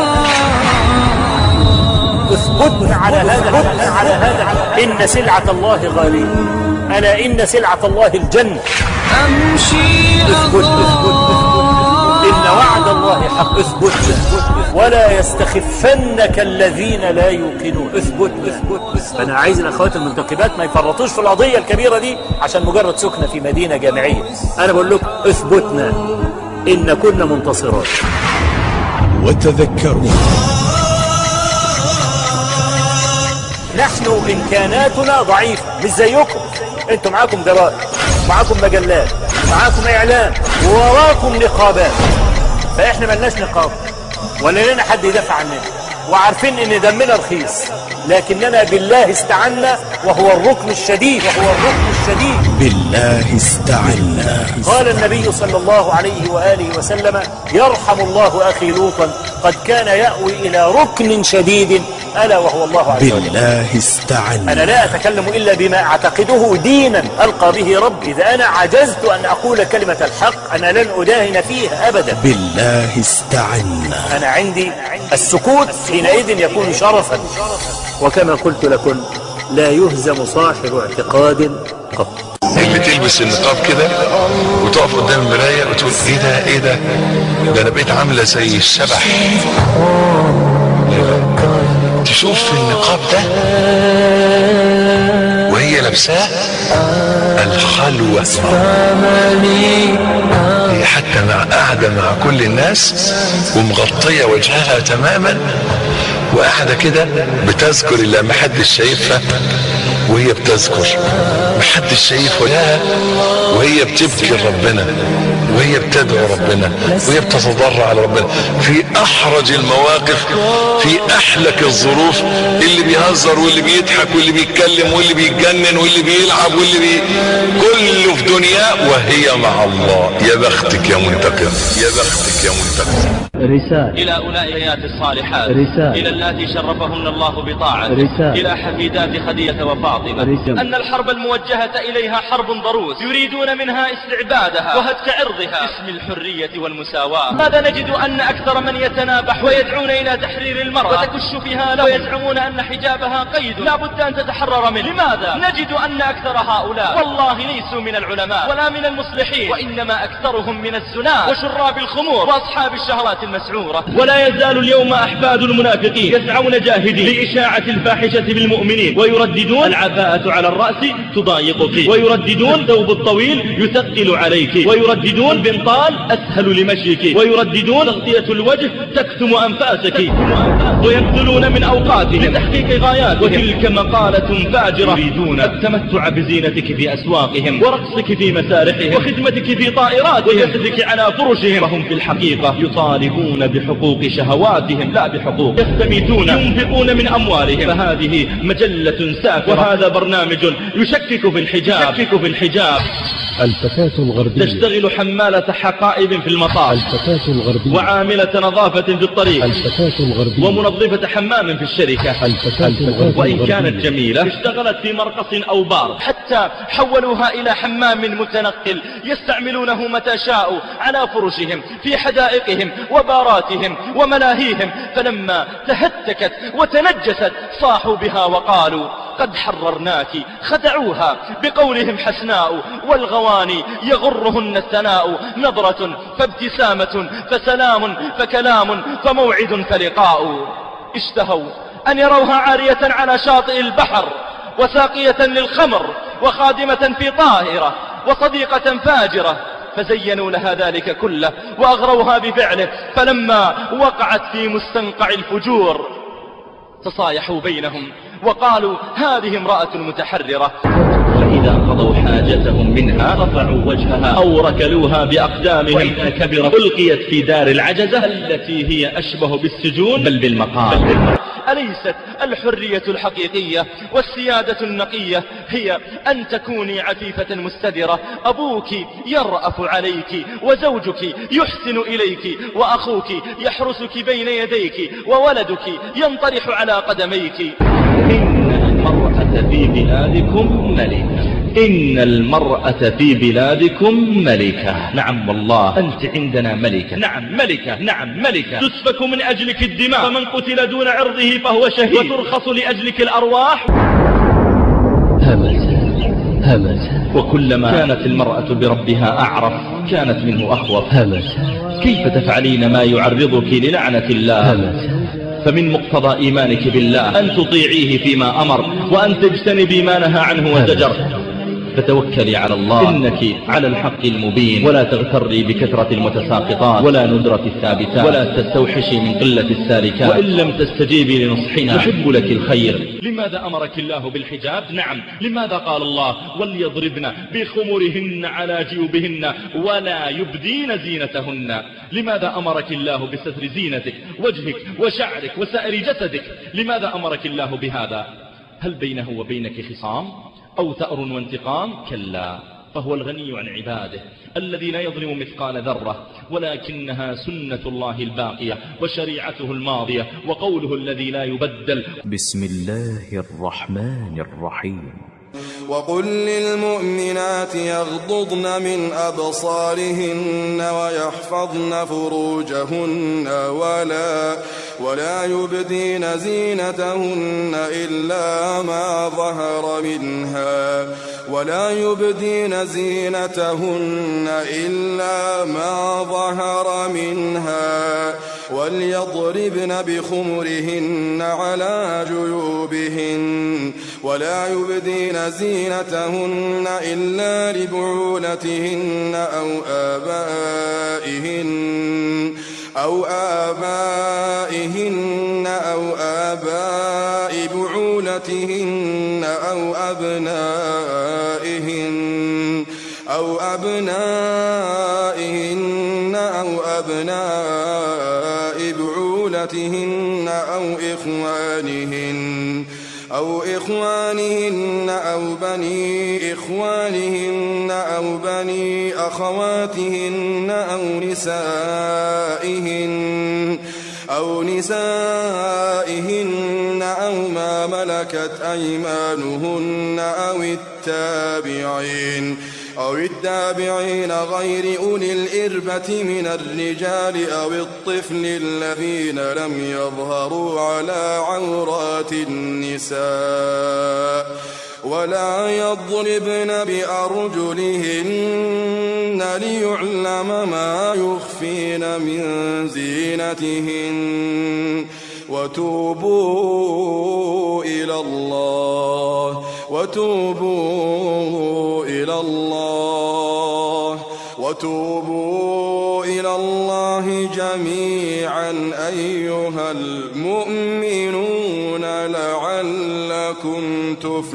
[SPEAKER 7] اثبتنا على هذا. ان سلعة الله غالية، الا ان سلعة الله الجنة. اثبت ان وعد الله حق. اثبت ولا يستخفنك الذين لا يوقنون. اثبت. فانا عايز الاخوات المنتقبات ما يفرطوش في القضيه الكبيره دي عشان مجرد سكنه في مدينه جامعيه. انا بقول لكم اثبتنا ان كنا منتصرات.
[SPEAKER 1] وتذكروا
[SPEAKER 7] نحن امكاناتنا ضعيفه مش زيكم. انتم معاكم جرائد، معاكم مجلات، معاكم اعلام، ووراكم نقابات. فاحنا ملناش نقاب ولا لنا حد يدافع عننا، وعارفين ان دمنا رخيص، لكننا بالله استعنا وهو الركن الشديد.
[SPEAKER 15] الشديد.
[SPEAKER 1] بالله استعنا.
[SPEAKER 15] قال النبي صلى الله عليه وآله وسلم: يرحم الله أخي لوطا قد كان يأوي إلى ركن شديد ألا وهو الله عز وجل.
[SPEAKER 1] بالله استعنا.
[SPEAKER 15] أنا لا أتكلم إلا بما أعتقده دينا ألقى به ربي. إذا أنا عجزت أن أقول كلمة الحق أنا لن أداهن فيها أبدا.
[SPEAKER 1] بالله استعنا.
[SPEAKER 15] أنا عندي السكوت حينئذ يكون شرفا. وكما قلت لكم لا يهزم صاحب اعتقاد قط.
[SPEAKER 3] اللي تلبس النقاب كده وتقف قدام المراية وتقول ايه ده ده انا بقيت عاملة زي الشبح. تشوف في النقاب ده وهي لابساه الخلوة، هي حتى قاعدة مع كل الناس ومغطية وجهها تماما وقاعدة كده بتذكر اللي محدش شايفها وهي بتذكر، محدش شايفها وهي بتبكي ربنا وهي بتدعو ربنا وهي بتتضرع على ربنا في احرج المواقف في احلك الظروف. اللي بيهزر واللي بيضحك واللي بيتكلم واللي بيتجنن واللي بيلعب واللي كله في دنياه وهي مع الله. يا بختك يا منتقم، يا بختك يا منتقم.
[SPEAKER 16] رسالة
[SPEAKER 17] إلى أولئك الصالحات،
[SPEAKER 16] رسالة
[SPEAKER 17] إلى اللاتي شرفهن الله بطاعته،
[SPEAKER 16] رسالة
[SPEAKER 17] إلى حفيدات خديجة وفاطمة،
[SPEAKER 16] رسالة
[SPEAKER 17] أن الحرب الموجهة إليها حرب ضروس يريدون منها استعبادها وهتك عرضها باسم الحرية والمساواة. ماذا نجد أن أكثر من يتنابح ويدعون إلى تحرير المرأة وتكش فيها لهم ويزعمون أن حجابها قيد لا بد أن تتحرر منه. لماذا نجد أن أكثر هؤلاء والله ليسوا من العلماء ولا من المصلحين، وإنما أكثرهم من الزناة وشراب الخمور وأصحاب الشهوات المسعورة. ولا يزال اليوم أحفاد المنافقين يسعون جاهدين لإشاعة الفاحشة بالمؤمنين ويرددون العباءة على الرأس تضايقك، ويرددون ثوب الطويل يثقل عليك، ويرددون بنطال أسهل لمشيك، ويرددون تغطية الوجه تكتم أنفاسك، ويبذلون من أوقاتهم لتحقيق غايات. وتلك مقالة فاجرة يريدون التمتع بزينتك في أسواقهم ورقصك في مسارحهم وخدمتك في طائرات وجسدك على فرشهم، وهم في الحقيقة يطالبون بحقوق شهواتهم لا بحقوق، يستميتون ينفقون من أموالهم. فهذه مجلة سافرة وهذا برنامج يشكك في الحجاب.
[SPEAKER 16] الفتاة الغربية
[SPEAKER 17] تشتغل حمالة حقائب في المطار،
[SPEAKER 16] الفتاة الغربية
[SPEAKER 17] وعاملة نظافة في الطريق،
[SPEAKER 16] الفتاة الغربية
[SPEAKER 17] ومنظفة حمام في الشركة.
[SPEAKER 16] الفتاة الغربية
[SPEAKER 17] وإن كانت جميلة اشتغلت في مرقص أو بار، حتى حولوها إلى حمام متنقل يستعملونه متى شاءوا على فرشهم في حدائقهم وباراتهم وملاهيهم. فلما تهتكت وتنجست صاحوا بها وقالوا قد حررناك. خدعوها بقولهم حسناء والغواني يغرهن الثناء، نظرة فابتسامة فسلام فكلام فموعد فلقاء. اشتهوا أن يروها عارية على شاطئ البحر وساقية للخمر وخادمة في طائرة وصديقة فاجرة، فزينوا لها ذلك كله وأغروها بفعله. فلما وقعت في مستنقع الفجور تصايحوا بينهم وقالوا هذه امرأة متحررة. فإذا قضوا حاجتهم منها رفعوا وجهها أو ركلوها بأقدامهم، وإن كبرت ألقيت في دار العجزة التي هي أشبه بالسجون بل بالمقام. أليست الحرية الحقيقية والسيادة النقية هي أن تكوني عفيفة مستدرة، أبوك يرأف عليك وزوجك يحسن إليك وأخوك يحرسك بين يديك وولدك ينطرح على قدميك. إن المرأة في بلادكم ملكة، إن المرأة في بلادكم ملكة. نعم والله أنت عندنا ملكة، نعم ملكة، نعم ملكة. تسفك من أجلك الدماء، فمن قتل دون عرضه فهو شهيد، وترخص لأجلك الأرواح.
[SPEAKER 16] همسة
[SPEAKER 17] وكلما كانت المرأة بربها أعرف كانت منه أخوف. كيف تفعلين ما يعرضك للعنة الله؟ فمن مقتضى إيمانك بالله أن تطيعيه فيما أمر وأن تجتنبي ما نهى عنه وزجر. فتوكلي على الله إنك على الحق المبين، ولا تغتري بكثرة المتساقطات ولا ندرة الثابتات، ولا تستوحشي من قلة السالكات. وإن لم تستجيبي لنصحنا نحب لك الخير. لماذا أمرك الله بالحجاب؟ نعم. لماذا قال الله وليضربن بخمرهن على جيوبهن ولا يبدين زينتهن؟ لماذا أمرك الله بستر زينتك وجهك وشعرك وسائر جسدك؟ لماذا أمرك الله بهذا؟ هل بينه وبينك خصام؟ أو ثأر وانتقام؟ كلا، فهو الغني عن عباده الذي لا يظلم مثقال ذرة، ولكنها سنة الله الباقية وشريعته الماضية وقوله الذي لا يبدل.
[SPEAKER 18] بسم الله الرحمن الرحيم.
[SPEAKER 19] وقل للمؤمنات يغضضن من أبصارهن ويحفظن فروجهن ولا يبدين زينتهن إلا ما ظهر منها وليضربن بخمرهن على جيوبهن ولا يبدين زينتهن إلا لبعولتهن أو آبائهن أو آباء بعولتهن أو أبنائهن أو أبناء بعولتهن أو إخوانهن أو بني إخوانهن أو بني أخواتهن أو نسائهن أو ما ملكت أيمانهن أو التابعين غير أولي الإربة من الرجال أو الطفل الذين لم يظهروا على عورات النساء ولا يضربن بأرجلهن ليعلم ما يخفين من زينتهن وتوبوا إلى الله جميعا أيها المؤمنون لعلكم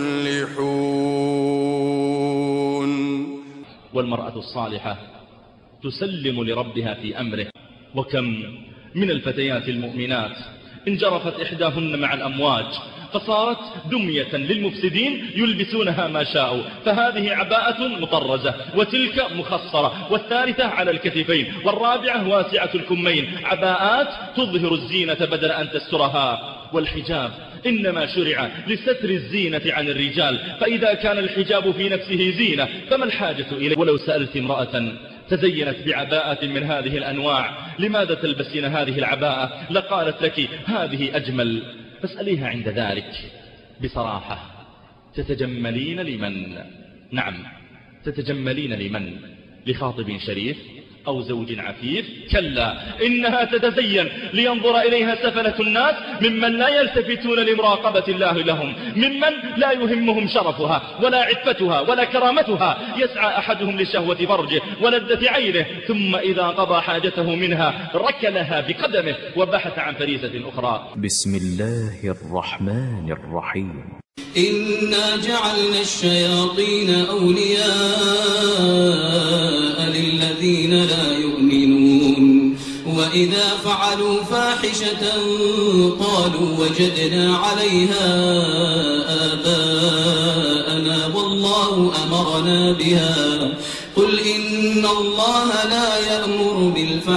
[SPEAKER 19] تفلحون.
[SPEAKER 17] والمرأة الصالحة تسلم لربها في أمره. وكم من الفتيات المؤمنات انجرفت إحداهن مع الأمواج فصارت دمية للمفسدين يلبسونها ما شاءوا، فهذه عباءة مطرزة وتلك مخصرة والثالثة على الكتفين والرابعة واسعة الكمين، عباءات تظهر الزينة بدل أن تسترها. والحجاب إنما شرع لستر الزينة عن الرجال، فإذا كان الحجاب في نفسه زينة فما الحاجة إليه؟ ولو سألت امرأة تزينت بعباءة من هذه الأنواع لماذا تلبسين هذه العباءة لقالت لك هذه أجمل، فاسأليها عند ذلك بصراحة تتجملين لمن؟ نعم، تتجملين لمن؟ لخاطب شريف أو زوج عفيف؟ كلا، إنها تتزين لينظر إليها سفلة الناس ممن لا يلتفتون لمراقبة الله لهم، ممن لا يهمهم شرفها ولا عفتها ولا كرامتها، يسعى أحدهم لشهوة فرجه ولذة عينه، ثم إذا قضى حاجته منها ركلها بقدمه وبحث عن فريسة أخرى.
[SPEAKER 18] بسم الله الرحمن الرحيم.
[SPEAKER 2] إنا جعلنا الشياطين أولياء للذين لا يؤمنون وإذا فعلوا فاحشة قالوا وجدنا عليها آباءنا والله أمرنا بها قل إن الله لا يأمر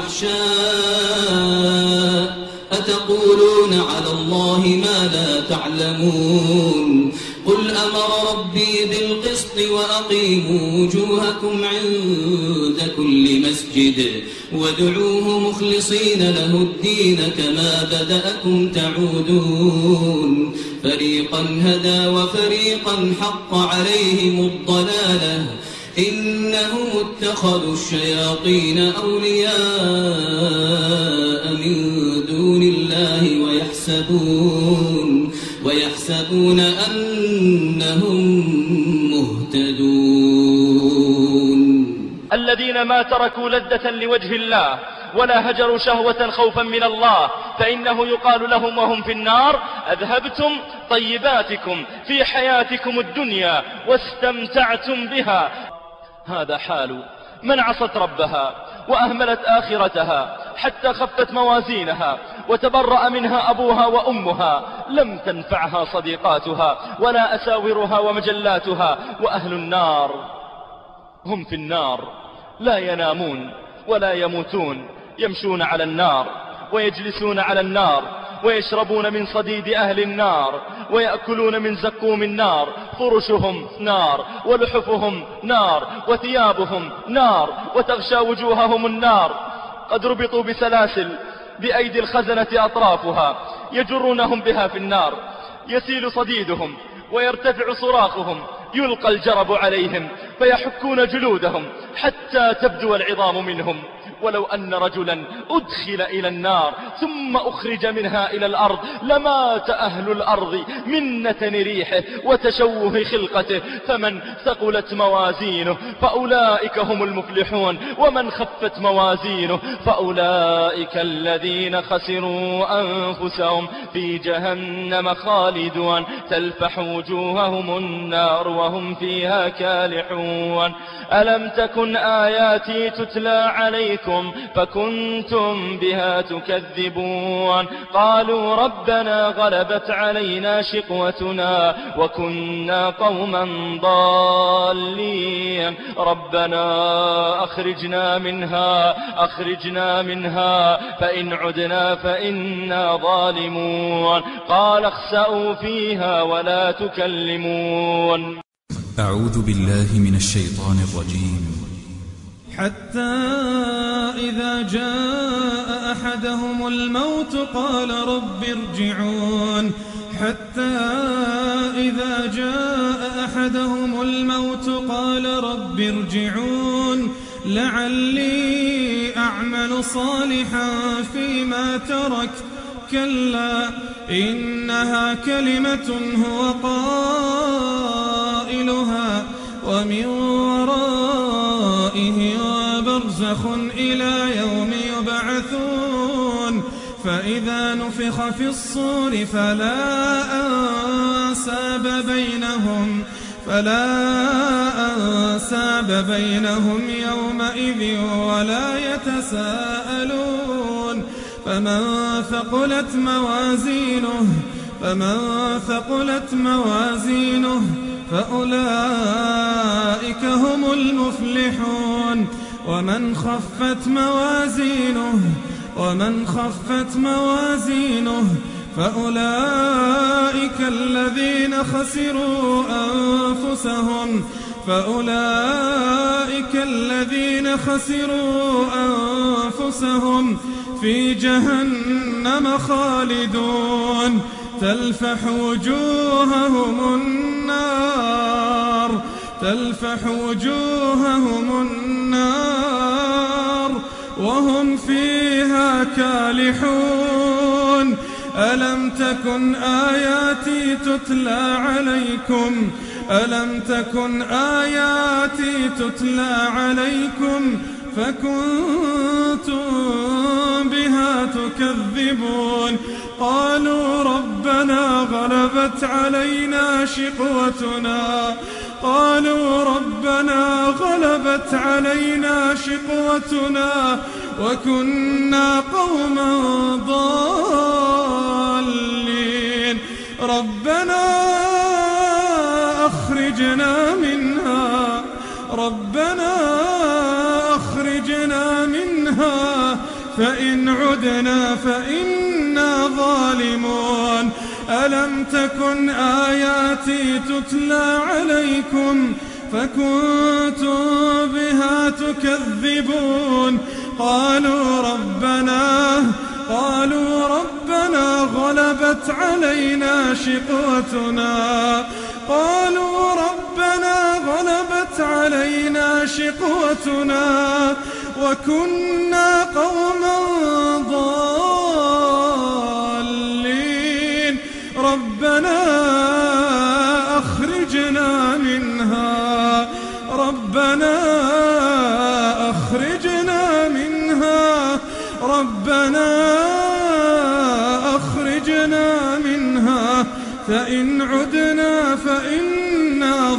[SPEAKER 2] بالفحشاء أتقولون على الله ما لا تعلمون قل أمر ربي بالقسط وأقيموا وجوهكم عند كل مسجد وادعوه مخلصين له الدين كما بدأكم تعودون فريقا هدى وفريقا حق عليهم الضلالة إنهم اتخذوا الشياطين أولياء من دون الله ويحسبون أنهم مهتدون.
[SPEAKER 17] الذين ما تركوا لذة لوجه الله ولا هجروا شهوة خوفا من الله فإنه يقال لهم وهم في النار أذهبتم طيباتكم في حياتكم الدنيا واستمتعتم بها. هذا حال من عصت ربها وأهملت آخرتها حتى خفت موازينها وتبرأ منها أبوها وأمها، لم تنفعها صديقاتها ولا أساورها ومجلاتها. وأهل النار هم في النار لا ينامون ولا يموتون، يمشون على النار ويجلسون على النار ويشربون من صديد أهل النار ويأكلون من زقوم النار. فرشهم نار ولحفهم نار وثيابهم نار وتغشى وجوههم النار. قد ربطوا بسلاسل بأيدي الخزنة أطرافها يجرونهم بها في النار. يسيل صديدهم ويرتفع صراخهم، يلقى الجرب عليهم فيحكون جلودهم حتى تبدو العظام منهم. ولو أن رجلا أدخل إلى النار ثم أخرج منها إلى الأرض لمات أهل الأرض من نتن ريحه وتشوه خلقته. فمن ثقلت موازينه فأولئك هم المفلحون، ومن خفت موازينه فأولئك الذين خسروا أنفسهم في جهنم خالدون تلفح وجوههم النار وهم فيها كالحون. ألم تكن آياتي تتلى عليكم فكنتم بها تكذبون؟ قالوا ربنا غلبت علينا شقوتنا وكنا قوما ضالين. ربنا أخرجنا منها فإن عدنا فإنا ظالمون. قال اخسأوا فيها ولا تكلمون.
[SPEAKER 20] أعوذ بالله من الشيطان الرجيم.
[SPEAKER 21] حتى إذا جاء أحدهم الموت قال رب ارجعون. حتى إذا جاء أحدهم الموت قال رب ارجعون لعلي أعمل صالحا فيما تركت. كلا إنها كلمة هو قائلها ومن ورائه برزخ إلى يوم يبعثون. فإذا نفخ في الصور فلا أنساب بينهم يومئذ ولا يتساءلون. فمن ثقلت موازينه فأولئك هم المفلحون. ومن خفت موازينه فأولئك الذين خسروا أنفسهم في جهنم خالدون تلفح وجوههم النار وهم فيها كالحون. ألم تكن آياتي تتلى عليكم فكنتم بها تكذبون. قالوا ربنا غلبت علينا شقوتنا وكنا قوما ضالين. ربنا أخرجنا منها فإن عدنا فإنا ظالمون. ألم تكن آياتي تتلى عليكم فكنتم بها تكذبون. قالوا ربنا غلبت علينا شقوتنا وكنا قوما ضالين. ربنا أخرجنا منها فإن عدنا فإنا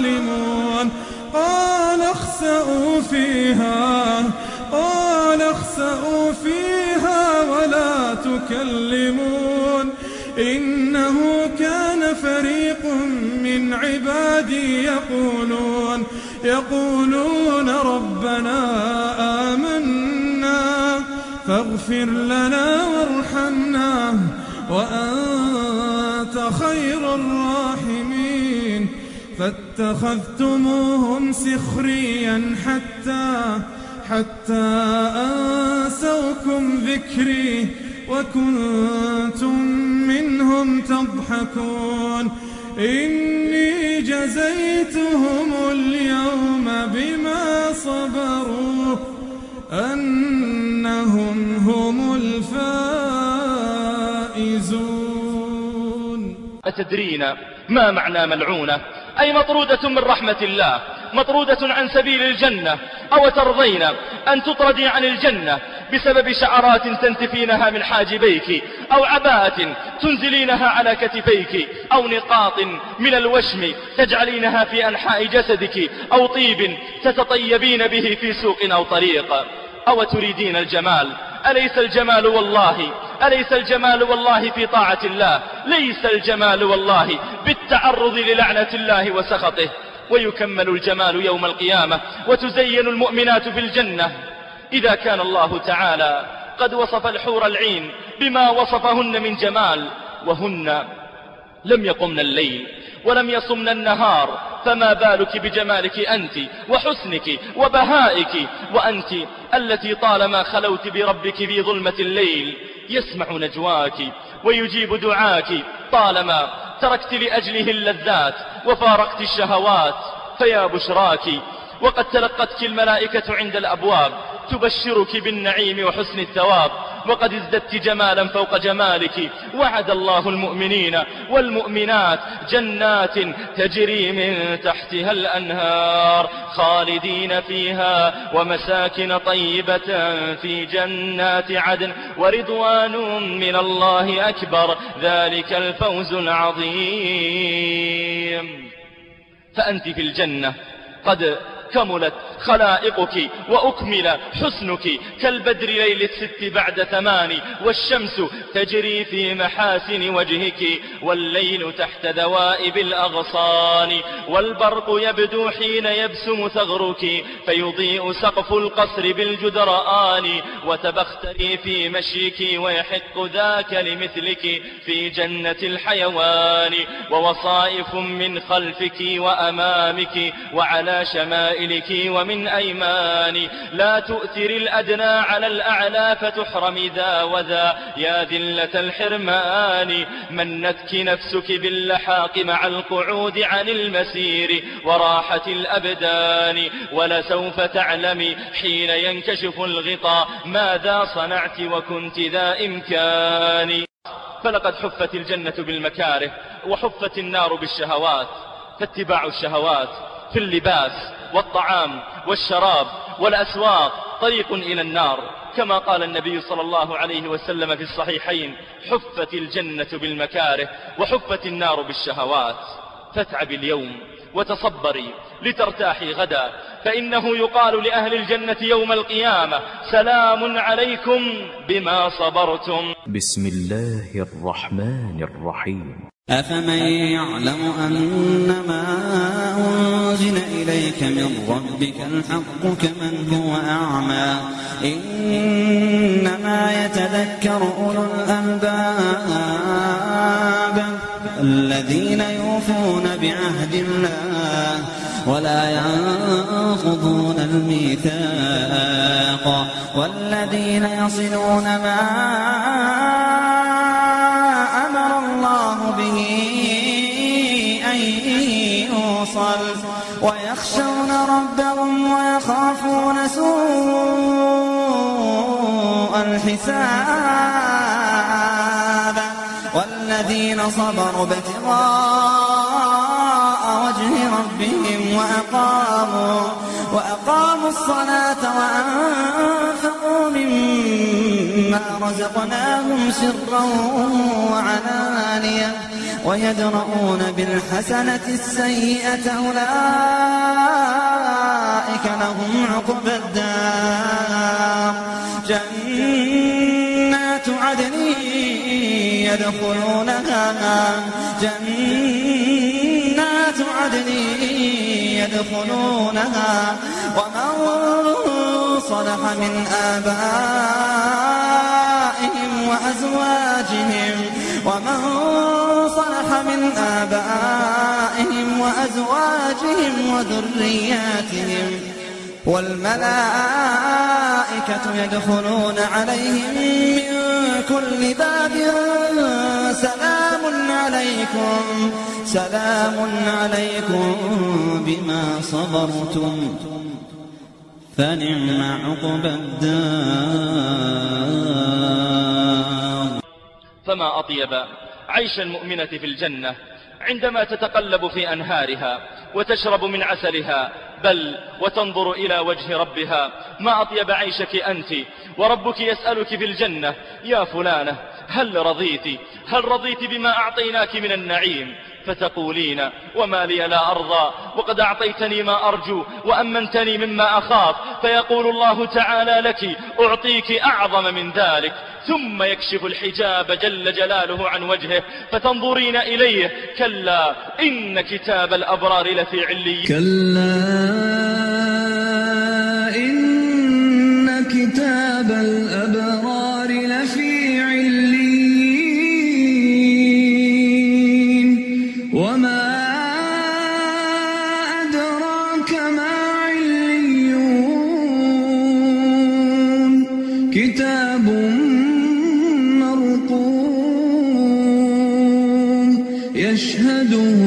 [SPEAKER 21] ظالمون. قال اخسأوا تخسأوا فيها ولا تكلمون إنه كان فريق من عبادي يقولون ربنا آمنا فاغفر لنا وارحمنا وأنت خير الراحمين فاتخذتموهم سخريا حتى أنسوكم ذكري وكنتم منهم تضحكون إني جزيتهم اليوم بما صبروا أنهم هم الفائزون.
[SPEAKER 17] أتدرين ما معنى ملعونة؟ أي مطرودة من رحمة الله، مطرودة عن سبيل الجنة. أو ترضين أن تطردي عن الجنة بسبب شعرات تنتفينها من حاجبيك، أو عباءة تنزلينها على كتفيك، أو نقاط من الوشم تجعلينها في أنحاء جسدك، أو طيب تتطيبين به في سوق أو طريق؟ أو تريدين الجمال؟ أليس الجمال والله في طاعة الله؟ ليس الجمال والله بالتعرض للعنة الله وسخطه. ويكمل الجمال يوم القيامة وتزين المؤمنات في الجنة إذا كان الله تعالى قد وصف الحور العين بما وصفهن من جمال، وهن لم يقمن الليل ولم يصمن النهار، فما بالك بجمالك أنت وحسنك وبهائك، وأنت التي طالما خلوت بربك في ظلمة الليل يسمع نجواك ويجيب دعاك، طالما تركت لأجله اللذات وفارقت الشهوات. فيا بشراك وقد تلقتك الملائكة عند الأبواب تبشرك بالنعيم وحسن الثواب، وقد ازددت جمالا فوق جمالك. وعد الله المؤمنين والمؤمنات جنات تجري من تحتها الأنهار خالدين فيها ومساكن طيبة في جنات عدن ورضوان من الله أكبر، ذلك الفوز العظيم. فأنت في الجنة قد كملت خلائقك وأكمل حسنك كالبدر ليل الست بعد 8، والشمس تجري في محاسن وجهك والليل تحت ذوائب الأغصان، والبرق يبدو حين يبسم ثغرك فيضيء سقف القصر بالجدران، وتبختري في مشيك ويحق ذاك لمثلك في جنة الحيوان، ووصائف من خلفك وأمامك وعلى شمائلك ومن أيماني، لا تؤثر الأدنى على الأعلى فتحرم ذا وذا يا ذلة الحرمان. منتك نفسك باللحاق مع القعود عن المسير وراحة الأبدان، ولسوف تعلمي حين ينكشف الغطاء ماذا صنعت وكنت ذا إمكان. فلقد حفت الجنة بالمكاره وحفت النار بالشهوات، فاتباع الشهوات في اللباس والطعام والشراب والأسواق طريق إلى النار، كما قال النبي صلى الله عليه وسلم في الصحيحين: حفت الجنة بالمكاره وحفت النار بالشهوات. فاتعبي اليوم وتصبري لترتاحي غدا، فإنه يقال لأهل الجنة يوم القيامة: سلام عليكم بما صبرتم.
[SPEAKER 18] بسم الله الرحمن الرحيم.
[SPEAKER 2] أفمن يعلم أنما أنزل إليك من ربك الحق كمن هو أعمى إنما يتذكر أولو الألباب الذين يوفون بعهد الله ولا ينقضون الميثاق والذين يصلون ما أمر الله به أن يوصل ويخشون ربهم ويخافون سوء الحساب والذين صبروا ابتغاء وجه ربهم وأقاموا الصلاة وأنفقوا مما رزقناهم سرا وعلانية ويدرؤون بالحسنة السيئة أولئك لهم عقبى الدار جنات عدن يدخلونها ومن صلح من آبائهم وأزواجهم وذرياتهم والملائكة يدخلون عليهم من كل باب سلام عليكم بما صبرتم فنعم عقبى الدار.
[SPEAKER 17] فما أطيب عيش المؤمنة في الجنة عندما تتقلب في أنهارها وتشرب من عسلها، بل وتنظر إلى وجه ربها. ما أطيب عيشك أنت وربك يسألك في الجنة: يا فلانة هل رضيت بما أعطيناك من النعيم؟ فتقولين: وما لي لا أرضى وقد أعطيتني ما أرجو وأمنتني مما أخاف. فيقول الله تعالى لك: أعطيك أعظم من ذلك. ثم يكشف الحجاب جل جلاله عن وجهه فتنظرين إليه: كلا إن كتاب الأبرار لفي عليين.
[SPEAKER 21] كلا إن كتاب الأبرار لفي عليين. وما أدراك ما عليون. كتاب يشهده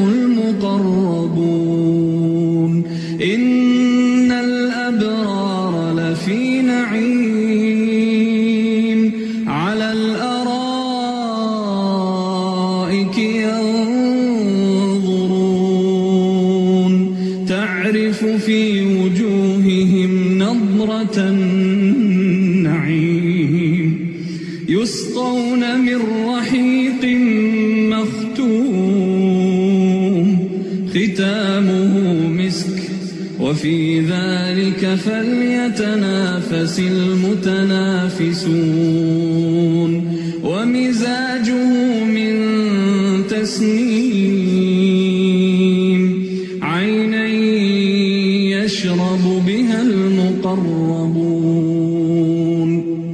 [SPEAKER 21] المقربون. إن الأبرار لفي نعيم على الأرائك ينظرون تعرف في وجوههم نضرة النعيم يسقون من رحيق ختامه مسك وفي ذلك فليتنافس المتنافسون. ومزاجه من تسنيم عينا يشرب بها المقربون.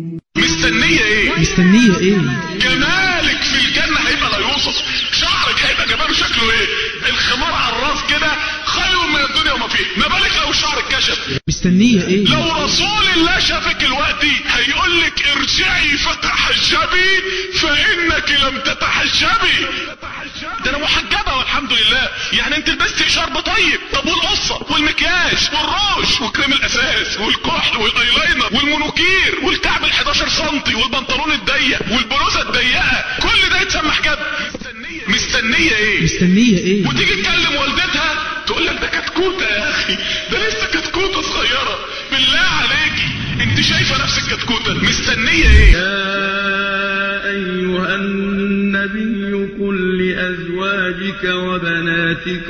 [SPEAKER 3] مستنية ايه؟ جمالك في الجنة هيبقى لا يوصف. شعرك هيبقى جماله شكله ايه؟ الخمار على الراس كده خير من الدنيا وما فيه. ما بالك لو شعرك كشف؟
[SPEAKER 20] مستنية ايه؟
[SPEAKER 3] لو رسول الله شافك الوقتي هيقولك ارجعي فتحجبي فانك لم تتحجبي. ده انا محجبة والحمد لله. يعني انت لبست شرب طيب. طب والقصة والمكياج والروج وكريم الاساس والكحل والايلاينر والمونوكير والكعب ال11 سنتي والبنطلون الضيق والبلوزة الضيقة، كل ده يتسمى حجاب. مستنية ايه؟ وتيجي تكلم والدتها تقول لك ده كتكوتة يا اخي، ده لسه كتكوتة صغيرة. بالله عليكي انت شايفة نفسك كتكوتة؟ مستنية ايه؟
[SPEAKER 12] يا ايها النبي قل لازواجك وبناتك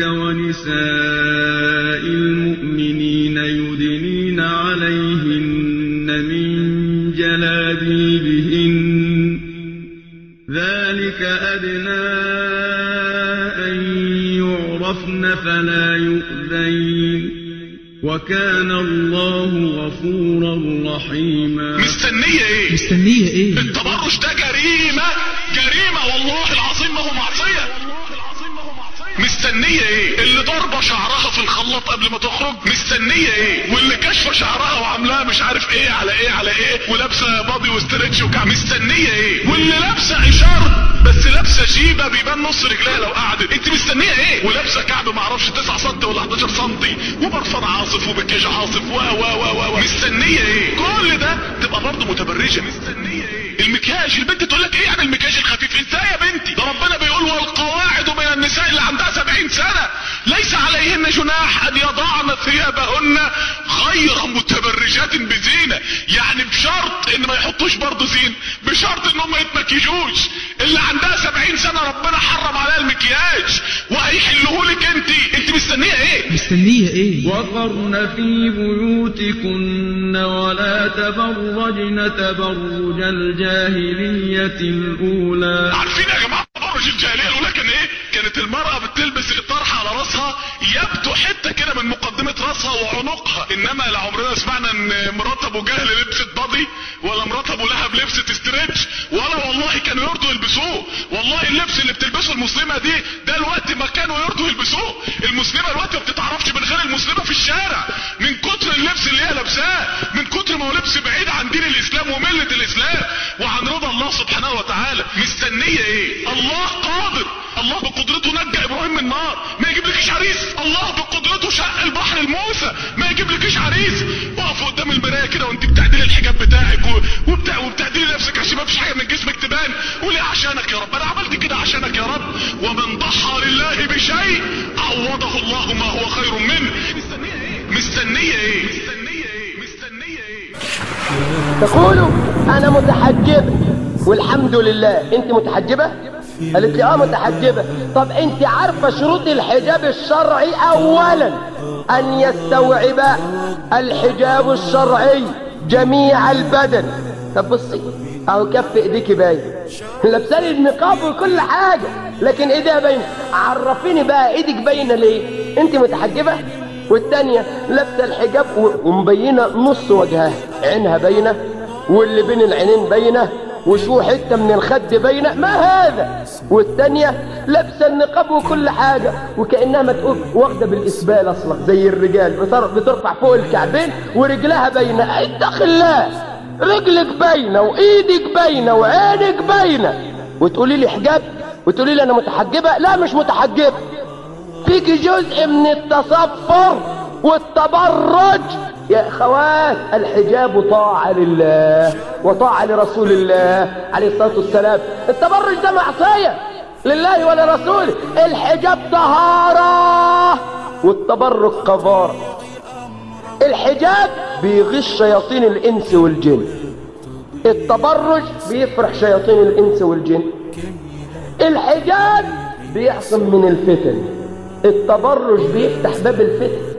[SPEAKER 12] ونساء المؤمنين يدنين عليهن من جلابيبهن ذلك أدنى أن يعرفن فلا يؤذين وكان الله غفورا رحيما.
[SPEAKER 3] مستنية ايه؟ التبرج ده جريمة والله العظيم ما هو معصية. مستنية ايه؟ اللي ضربة شعرها في الخلاط قبل ما تخرج مستنية ايه؟ واللي كشفة شعرها وعاملاها مش عارف ايه على ايه ولابسة بادي وستريتش وكعب مستنية ايه؟ واللي لابسة اشارة بس لابسة جيبة بيبان نص رجلها لو قعدت، انت مستنية ايه؟ ولابسة كعب معرفش 9 سم ولا 11 سم وبرفان عاصف وبكيج عاصف و مستنية ايه؟ كل ده تبقى برضه متبرجة. مستنية ايه؟ المكياج، البنت تقول لك ايه يعني المكياج الخفيف؟ ازاي يا بنتي؟ ده ربنا بيقول والقواعد من النساء اللي عندها 70 سنة
[SPEAKER 4] ليس عليهن جناح ان يضعن ثيابهن غير متبرجات بزينة، يعني بشرط ان ما يحطوش برضه زين، بشرط انهم ما يتمكيجوش. اللي عندها 70 سنة ربنا حرم عليها المكياج وهيحلهولك انت مستنية ايه؟
[SPEAKER 21] مستنية ايه؟
[SPEAKER 12] وقرن في بيوتكن ولا تبرجن تبرج الجاهلية الأولى.
[SPEAKER 4] عارفين يا جماعة تبرج الجاهلية الأولى كان ايه؟ كانت المرأة بتلبس الطرحة على راسها يبدو حتة كده من مقدمة راسها وعنقها، انما لا عمرنا سمعنا ان مرات ابو جهل لبست بادي ولا مرات ابو لهب لبست ستريتش، ولا والله كانوا يرضوا يلبسوه. والله اللبس اللي بتلبسه المسلمة دي ده الوقت ما كانوا يرضوا يلبسوه. المسلمة الوقت ما بتتعرفش من غير المسلمة في الشارع من كتر اللبس اللي هي لابساه، من كتر ما هو لبس بعيد عن دين الاسلام وملة الاسلام وعن رضا الله سبحانه وتعالى. مستنية ايه؟ الله قادر، الله بقدرته نجى ابراهيم من النار، ما يجيبلكيش عريس. الله بقدرته شق البحر لموسى، ما يجيبلكيش عريس. وقف قدام المرايه كده وانت بتعدلي الحجاب بتاعك وبتعدلي نفسك عشان ما فيش حاجه من جسمك تبان، قولي عشانك يا رب، انا عملت كده عشانك يا رب. ومن ضحى لله بشيء عوضه الله ما هو خير منه. مستنيه ايه؟
[SPEAKER 22] تقولوا انا متحجبه والحمد لله. انت متحجبه؟ قالت لي متحجبه. طب انت عارفه شروط الحجاب الشرعي؟ اولا ان يستوعب الحجاب الشرعي جميع البدن. طب بصي اهو كف ايديكي باين، لابسه النقاب وكل حاجه لكن ايديها باينه. عرفيني بقى ايدك باينه ليه؟ انت متحجبه؟ والتانية لابسه الحجاب ومبينه نص وجهها، عينها باينه واللي بين العينين باينه وشو حته من الخد باينه، ما هذا؟ والتانية لابسه النقاب وكل حاجه وكانها ما تقول واخده بالاسبال اصلا زي الرجال، بترفع فوق الكعبين ورجلها باينه. اتق الله، رجلك باينه وايدك باينه وعينك باينه وتقولي لي حجاب وتقولي لي انا متحجبه؟ لا مش متحجبه. فيك جزء من التصفر والتبرج يا اخوات. الحجاب طاعة لله وطاعة لرسول الله عليه الصلاة والسلام. التبرج ده معصية لله ولرسوله. الحجاب طهارة والتبرج قذارة. الحجاب بيغش شياطين الانس والجن، التبرج بيفرح شياطين الانس والجن. الحجاب بيعصم من الفتن، التبرج بيفتح باب الفتن.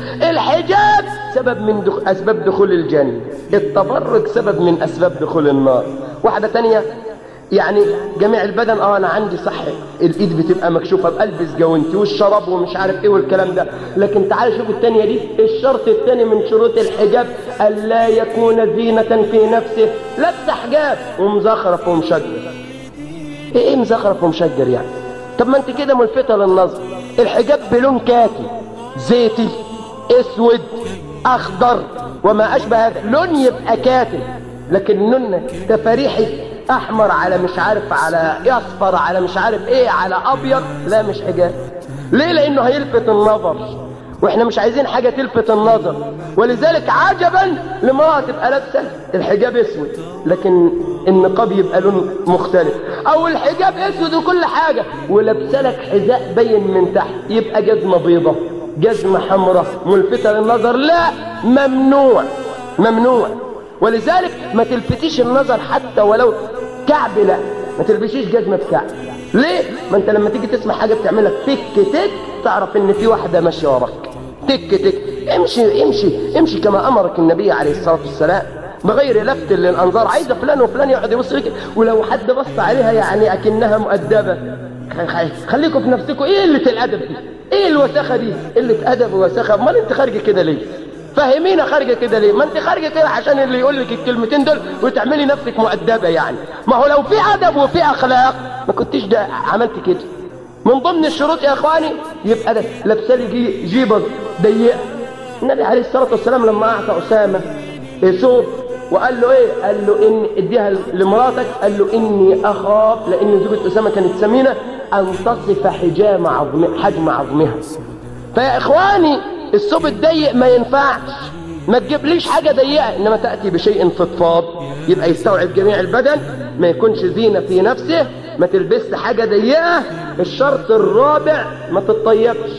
[SPEAKER 22] الحجاب سبب من أسباب دخول الجنة، التبرج سبب من أسباب دخول النار. واحدة تانية يعني جميع البدن أنا عندي صح، الإيد بتبقى مكشوفة بألبس جوانتي والشراب ومش عارف إيه والكلام ده، لكن تعال شوفوا التانية دي. الشرط التاني من شروط الحجاب ألا يكون زينة في نفسه. لابسه حجاب ومزخرف ومشجر. إيه مزخرف ومشجر يعني؟ طب ما أنت كده ملفتة للنظر. الحجاب بلون كاكي زيتي اسود اخضر وما اشبه هذا، لون يبقى كاتم، لكن لون تفاريحي احمر على مش عارف على اصفر على مش عارف ايه على ابيض، لا مش حجاب. ليه؟ لانه هيلفت النظر واحنا مش عايزين حاجه تلفت النظر. ولذلك عجبا لما تبقى لابسه الحجاب اسود لكن النقاب يبقى لون مختلف، او الحجاب اسود وكل حاجه ولابسه لك حذاء باين من تحت، يبقى جزمه بيضه جزمه حمراء ملفته للنظر. لا، ممنوع ممنوع. ولذلك ما تلفتيش النظر حتى ولو كعب، لا ما تلبسيش جزمه بكعب. ليه؟ ما انت لما تيجي تسمع حاجه بتعملك تك تك تعرف ان في واحده ماشيه وراك. تك تك، امشي امشي امشي كما امرك النبي عليه الصلاه والسلام بغير لفت للانظار. عايزه فلان وفلان يقعد يبص لك، ولو حد بص عليها يعني اكنها مؤدبه. خليكم في نفسكم. ايه قله الادب دي؟ ايه الوساخه دي؟ قله ادب ووساخه. امال انت خارجه كده ليه؟ فهمينا خارجه كده ليه؟ ما انت خارجه كده عشان اللي يقول لك الكلمتين دول وتعملي نفسك مؤدبه يعني. ما هو لو في ادب وفي اخلاق ما كنتش ده عملت كده. من ضمن الشروط يا اخواني يبقى ده لابسه لي جيبه ضيقه. النبي عليه الصلاه والسلام لما اعطى اسامه ثوب وقال له ايه؟ قال له ان اديها لمراتك، قال له اني اخاف لان زوجة اسامه كانت سمينه ان تصف حجم عظمها. فيا اخواني الثوب الضيق ما ينفعش، ما تجيبليش حاجه ضيقه، انما تاتي بشيء فضفاض يبقى يستوعب جميع البدن، ما يكونش زينه في نفسه، ما تلبسش حاجه ضيقه. الشرط الرابع ما تتطيبش.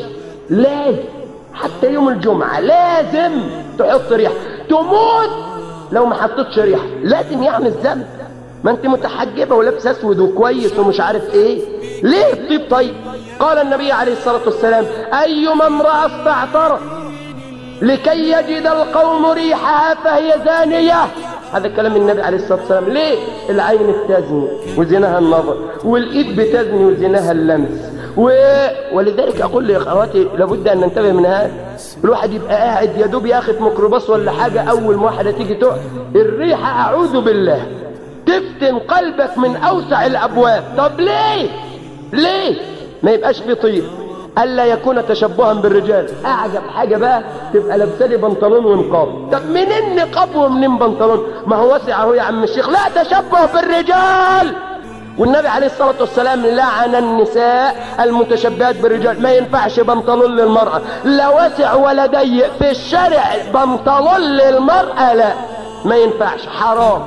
[SPEAKER 22] لازم حتى يوم الجمعة لازم تحط ريحة، تموت لو ما حطتش ريحة، لازم يعمل ذنب. ما انت متحجبة ولابسه اسود وكويس ومش عارف ايه، ليه الطيب طيب؟ قال النبي عليه الصلاة والسلام: أيما امرأة استعطرت لكي يجد القوم ريحها فهي زانية. هذا كلام النبي عليه الصلاة والسلام. ليه؟ العين بتزني وزناها النظر، والإيد بتزني وزناها اللمس، ولذلك أقول لأخواتي لابد أن ننتبه من هذا. الواحد يبقى قاعد يا دوب ياخد ميكروباص ولا حاجة، أول ما واحدة تيجي تقعد الريحة أعوذ بالله تفتن قلبك من أوسع الأبواب. طب ليه؟ ليه؟ ما يبقاش في طيب، ألا يكون تشبها بالرجال. أعجب حاجة بقى تبقى لابسه لي بنطلون ونقاب. طب منين نقاب ومنين بنطلون؟ ما هو واسع اهو يا عم الشيخ. لا تشبه بالرجال. والنبي عليه الصلاة والسلام لعن النساء المتشبهات بالرجال. ما ينفعش بنطلون للمرأة، لا واسع ولا ضيق في الشارع. بنطلون للمرأة لا، ما ينفعش، حرام.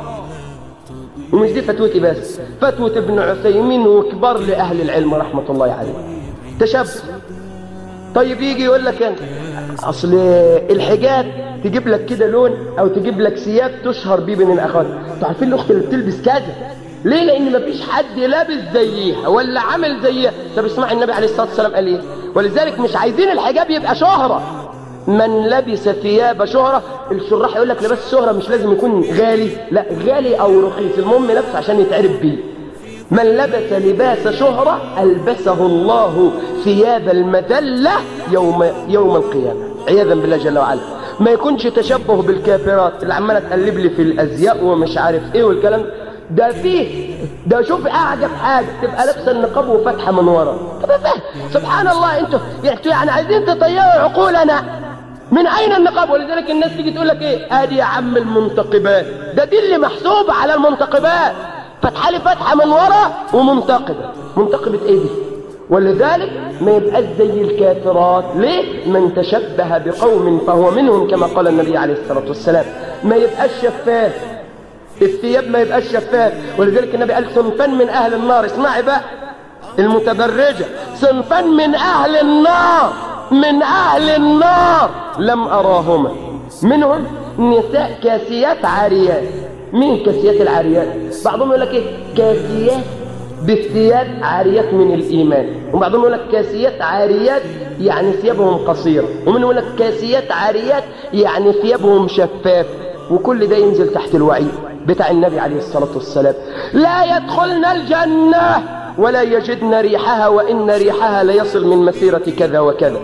[SPEAKER 22] ومش دي فتوتي بس، فتوة ابن عثيمين وكبار لأهل العلم رحمة الله عليه. تشبه. طيب يجي يقول لك انت اصل الحجاب تجيب لك كده لون او تجيب لك ثياب تشهر بيه بين الاخوات. انتوا عارفين الاخت اللي بتلبس كذا ليه؟ لان مفيش حد لابس زيها ولا عامل زيها. طب اسمع النبي عليه الصلاه والسلام قال ايه؟ ولذلك مش عايزين الحجاب يبقى شهره. من لبس ثياب شهره، الشراح يقول لك لبس شهره مش لازم يكون غالي، لا غالي او رخيص، المهم لبس عشان يتعرف بيه. من لبس لباس شهرة ألبسه الله ثياب المذلة يوم القيامة عياذا بالله جل وعلا. ما يكونش تشبه بالكافرات اللي عمالة تقلب لي في الأزياء ومش عارف ايه والكلام ده. فيه ده شوف أعجب حاجة تبقى لابسه النقاب وفتحة من ورا. سبحان الله. انتوا يعني عايزين تطيروا عقولنا. من أين النقاب؟ ولذلك الناس تيجي تقول لك ايه؟ ادي يا عم المنتقبات، ده دي اللي محسوبة على المنتقبات. فتحة لي فتحة من ورا ومنتقبة. منتقبة ايه دي؟ ولذلك ما يبقاش زي الكافرات. ليه؟ من تشبه بقوم فهو منهم كما قال النبي عليه الصلاة والسلام. ما يبقاش شفاف الثياب، ما يبقاش شفاف. ولذلك النبي قال صنفان من أهل النار. اسمعي بقى المتبرجة، صنفان من أهل النار، من أهل النار لم أراهما. منهم نساء كاسيات عاريات. مين كاسيات العاريات؟ بعضهم يقول لك ايه؟ كاسيات بالثياب عاريات من الإيمان. وبعضهم يقول لك كاسيات عاريات يعني ثيابهم قصيرة. ومنهم يقول لك كاسيات عاريات يعني ثيابهم شفاف. وكل ده ينزل تحت الوعيد بتاع النبي عليه الصلاة والسلام. لا يدخلن الجنة ولا يجدن ريحها وإن ريحها ليصل من مسيرة كذا وكذا.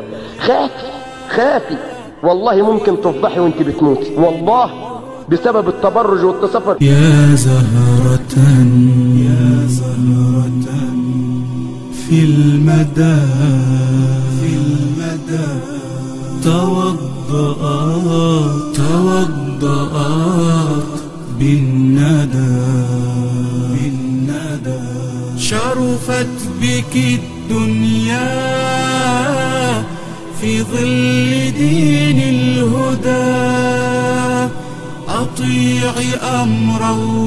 [SPEAKER 22] خافي والله ممكن تفضحي وانت بتموتي والله بسبب التبرج والتصفر.
[SPEAKER 21] يا زهرة يا زهرة في المدى توضأت بالندى شرفت بك الدنيا في ظل دين الهدى. أطيعي أمر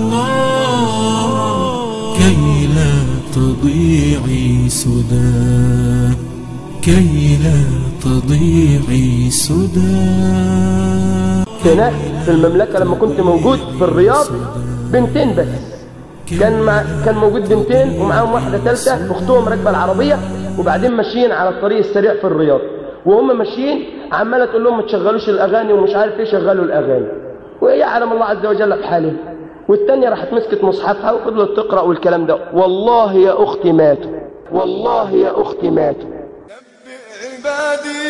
[SPEAKER 21] الله كي لا تضيعي سدى، كي لا تضيعي سدى.
[SPEAKER 22] هناك في المملكة لما كنت موجود في الرياض بنتين بس، كان موجود بنتين ومعاهم واحدة ثالثة أختهم راكبة العربية، وبعدين ماشيين على الطريق السريع في الرياض، وهم ماشيين عمالة تقول لهم ما تشغلوش الأغاني ومش عارف ايه، شغلوا الأغاني وهي يعلم الله عز وجل بحالها. والتانية راحت مسكت مصحفها وفضلت تقرأ والكلام ده. والله يا أختي ماتوا، والله يا أختي ماتوا.
[SPEAKER 19] عبادي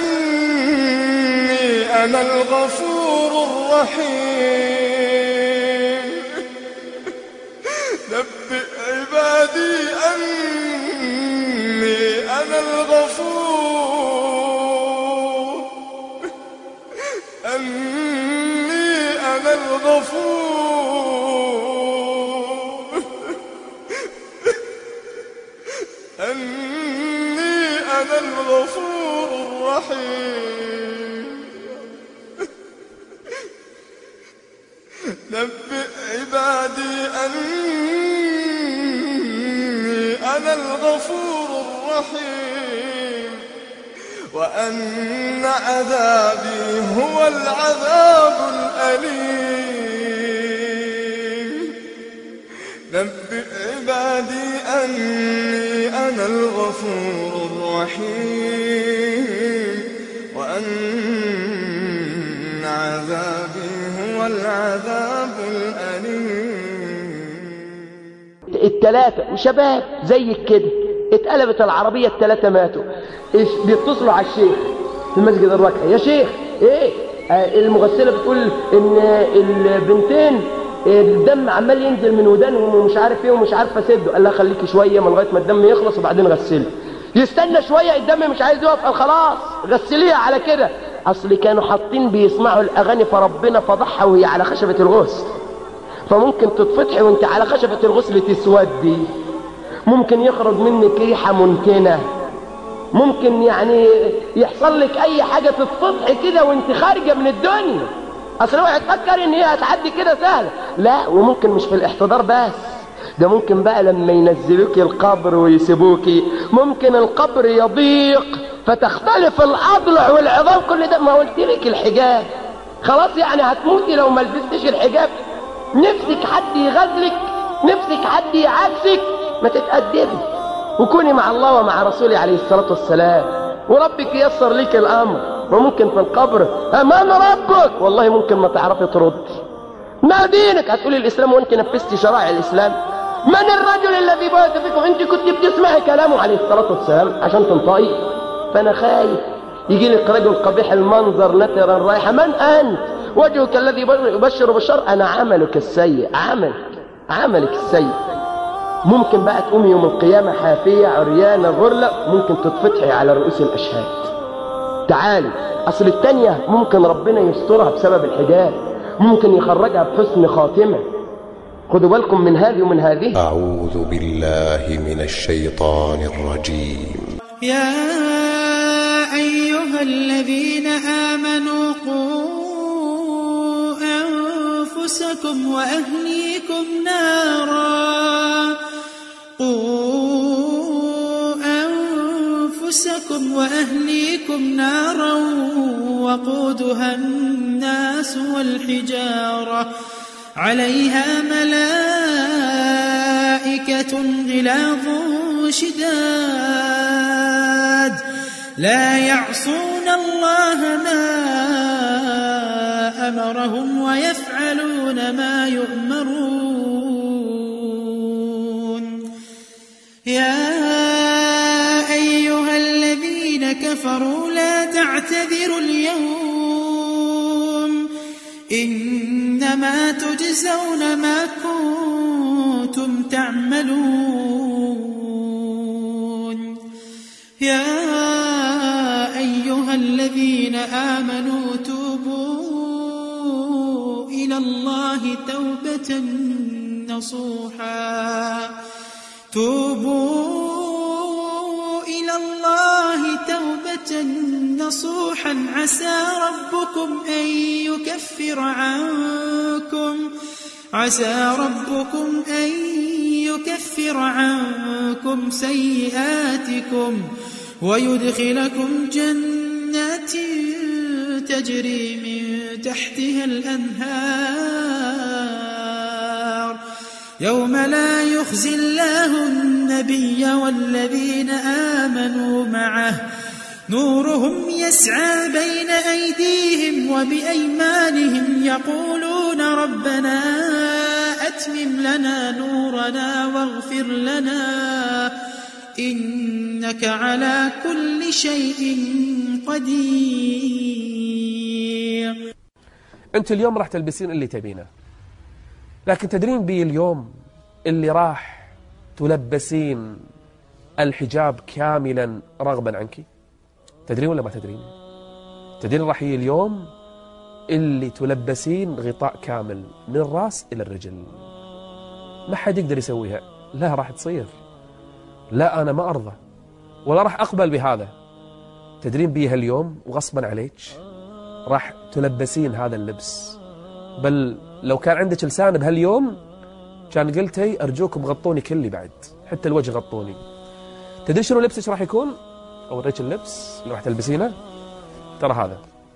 [SPEAKER 19] أني أنا الغفور الرحيم. نبئ عبادي أني أنا الغفور، أني أنا الغفور، أني أنا الغفور الرحيم. نبئ عبادي أني أنا الغفور الرحيم. وأن عذابي هو العذاب الأليم. نبئ عبادي أني أنا الغفور الرحيم وأن عذابي هو العذاب الأليم.
[SPEAKER 22] التلاتة وشباب زيك كده اتقلبت العربية، التلاتة ماتوا. بيتصلوا على الشيخ في المسجد الركعي: يا شيخ ايه؟ المغسلة بتقول ان البنتين الدم عمال ينزل من ودانهم ومش عارف ايه ومش عارف اسده. قال لها خليكي شوية من لغاية ما الدم يخلص وبعدين غسلي. يستنى شوية الدم مش عايز يقف، قال خلاص غسليها على كده. اصل كانوا حاطين بيسمعوا الاغاني فربنا فضحها وهي على خشبة الغسل، فممكن تتفتحي وانت على خشبة الغسل تسودي، ممكن يخرج منك ريحة منتنة، ممكن يعني يحصل لك اي حاجة تتفتحي كده وانت خارجة من الدنيا. اصل اوعي تفكر ان هي هتعدي كده سهلة، لا. وممكن مش في الاحتضار بس، ده ممكن بقى لما ينزلوك القبر ويسيبوكي، ممكن القبر يضيق فتختلف الاضلع والعظام، كل ده. ما قلت لك الحجاب خلاص يعني هتموتي لو ما لبستش الحجاب. نفسك حد يغزلك، نفسك حد يعاكسك، ما تتأدبي وكوني مع الله ومع رسوله عليه الصلاة والسلام، وربك ييسر لك الأمر. وممكن في القبر أمام ربك والله ممكن ما تعرفي ترد. ما دينك؟ هتقولي الإسلام وأنت نفذتي شرائع الإسلام. من الرجل الذي بعث فيكم؟ أنت كنت بتسمعي كلامه عليه الصلاة والسلام عشان تنطقي. فأنا خايف يجي لك رجل قبيح المنظر نترا رايحة. من أنت؟ وجهك الذي يبشر بالشر. أنا عملك السيء، عملك السيء. ممكن بقى تقومي يوم القيامة حافية عريانة غرلة، ممكن تتفتحي على رؤوس الأشهاد. تعالي، أصل التانية ممكن ربنا يسترها بسبب الحجاب، ممكن يخرجها بحسن خاتمة. خدوا بالكم من هذه ومن هذه.
[SPEAKER 1] أعوذ بالله من الشيطان الرجيم.
[SPEAKER 8] يا أيها الذين آمنوا قوا أنفسكم وأهليكم نارا وقودها الناس والحجارة عليها ملائكة غلاظ شداد لا يعصون الله ما أمرهم ويفعلون ما يؤمرون. يا أيها الذين كفروا لا تعتذروا اليوم إنما تجزون ما كنتم تعملون. يا أيها الذين آمنوا توبوا إلى الله توبة نصوحا عسى ربكم أن يكفر عنكم سيئاتكم ويدخلكم جنات تجري من تحتها الأنهار يوم لا يخزي الله النبي والذين آمنوا معه نورهم يسعى بين أيديهم وبأيمانهم يقولون ربنا أتمم لنا نورنا واغفر لنا إنك على كل شيء قدير.
[SPEAKER 5] أنت اليوم راح تلبسين اللي تبينه، لكن تدرين بي اليوم اللي راح تلبسين الحجاب كاملا رغبا عنك؟ تدرين ولا ما تدرين؟ تدرين راح يجي اليوم اللي تلبسين غطاء كامل من الراس إلى الرجل، ما حد يقدر يسويها. لا راح تصير، لا أنا ما أرضى ولا راح أقبل بهذا. تدرين بيها اليوم وغصبا عليك راح تلبسين هذا اللبس. بل لو كان عندك لسان بهاليوم كان قلتي أرجوكم غطوني كلي، بعد حتى الوجه غطوني. تدري شنو لبسك راح يكون؟ أوريك اللبس اللي راح تلبسينه، ترى هذا.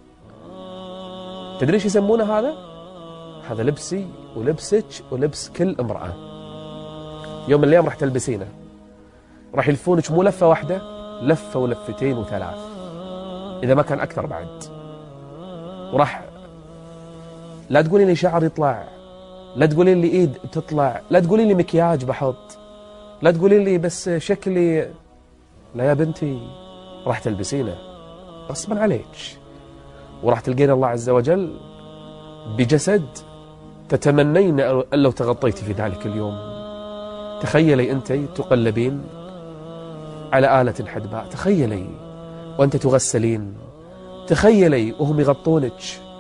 [SPEAKER 5] تدري ايش يسمونه هذا؟ هذا لبسي ولبسك ولبس كل امرأة. يوم من الأيام راح تلبسينه، راح يلفونك مو لفة واحدة، لفة ولفتين وثلاث، إذا ما كان أكثر بعد. وراح لا تقولي لي شعر يطلع، لا تقولي لي إيد تطلع، لا تقولي لي مكياج بحط، لا تقولي لي بس شكلي. لا يا بنتي، راح تلبسينه غصبا عليك، وراح تلقين الله عز وجل بجسد تتمنين أن لو تغطيت في ذلك اليوم. تخيلي أنت تقلبين على آلة حدباء، تخيلي وأنت تغسلين، تخيلي وهم يغطونك.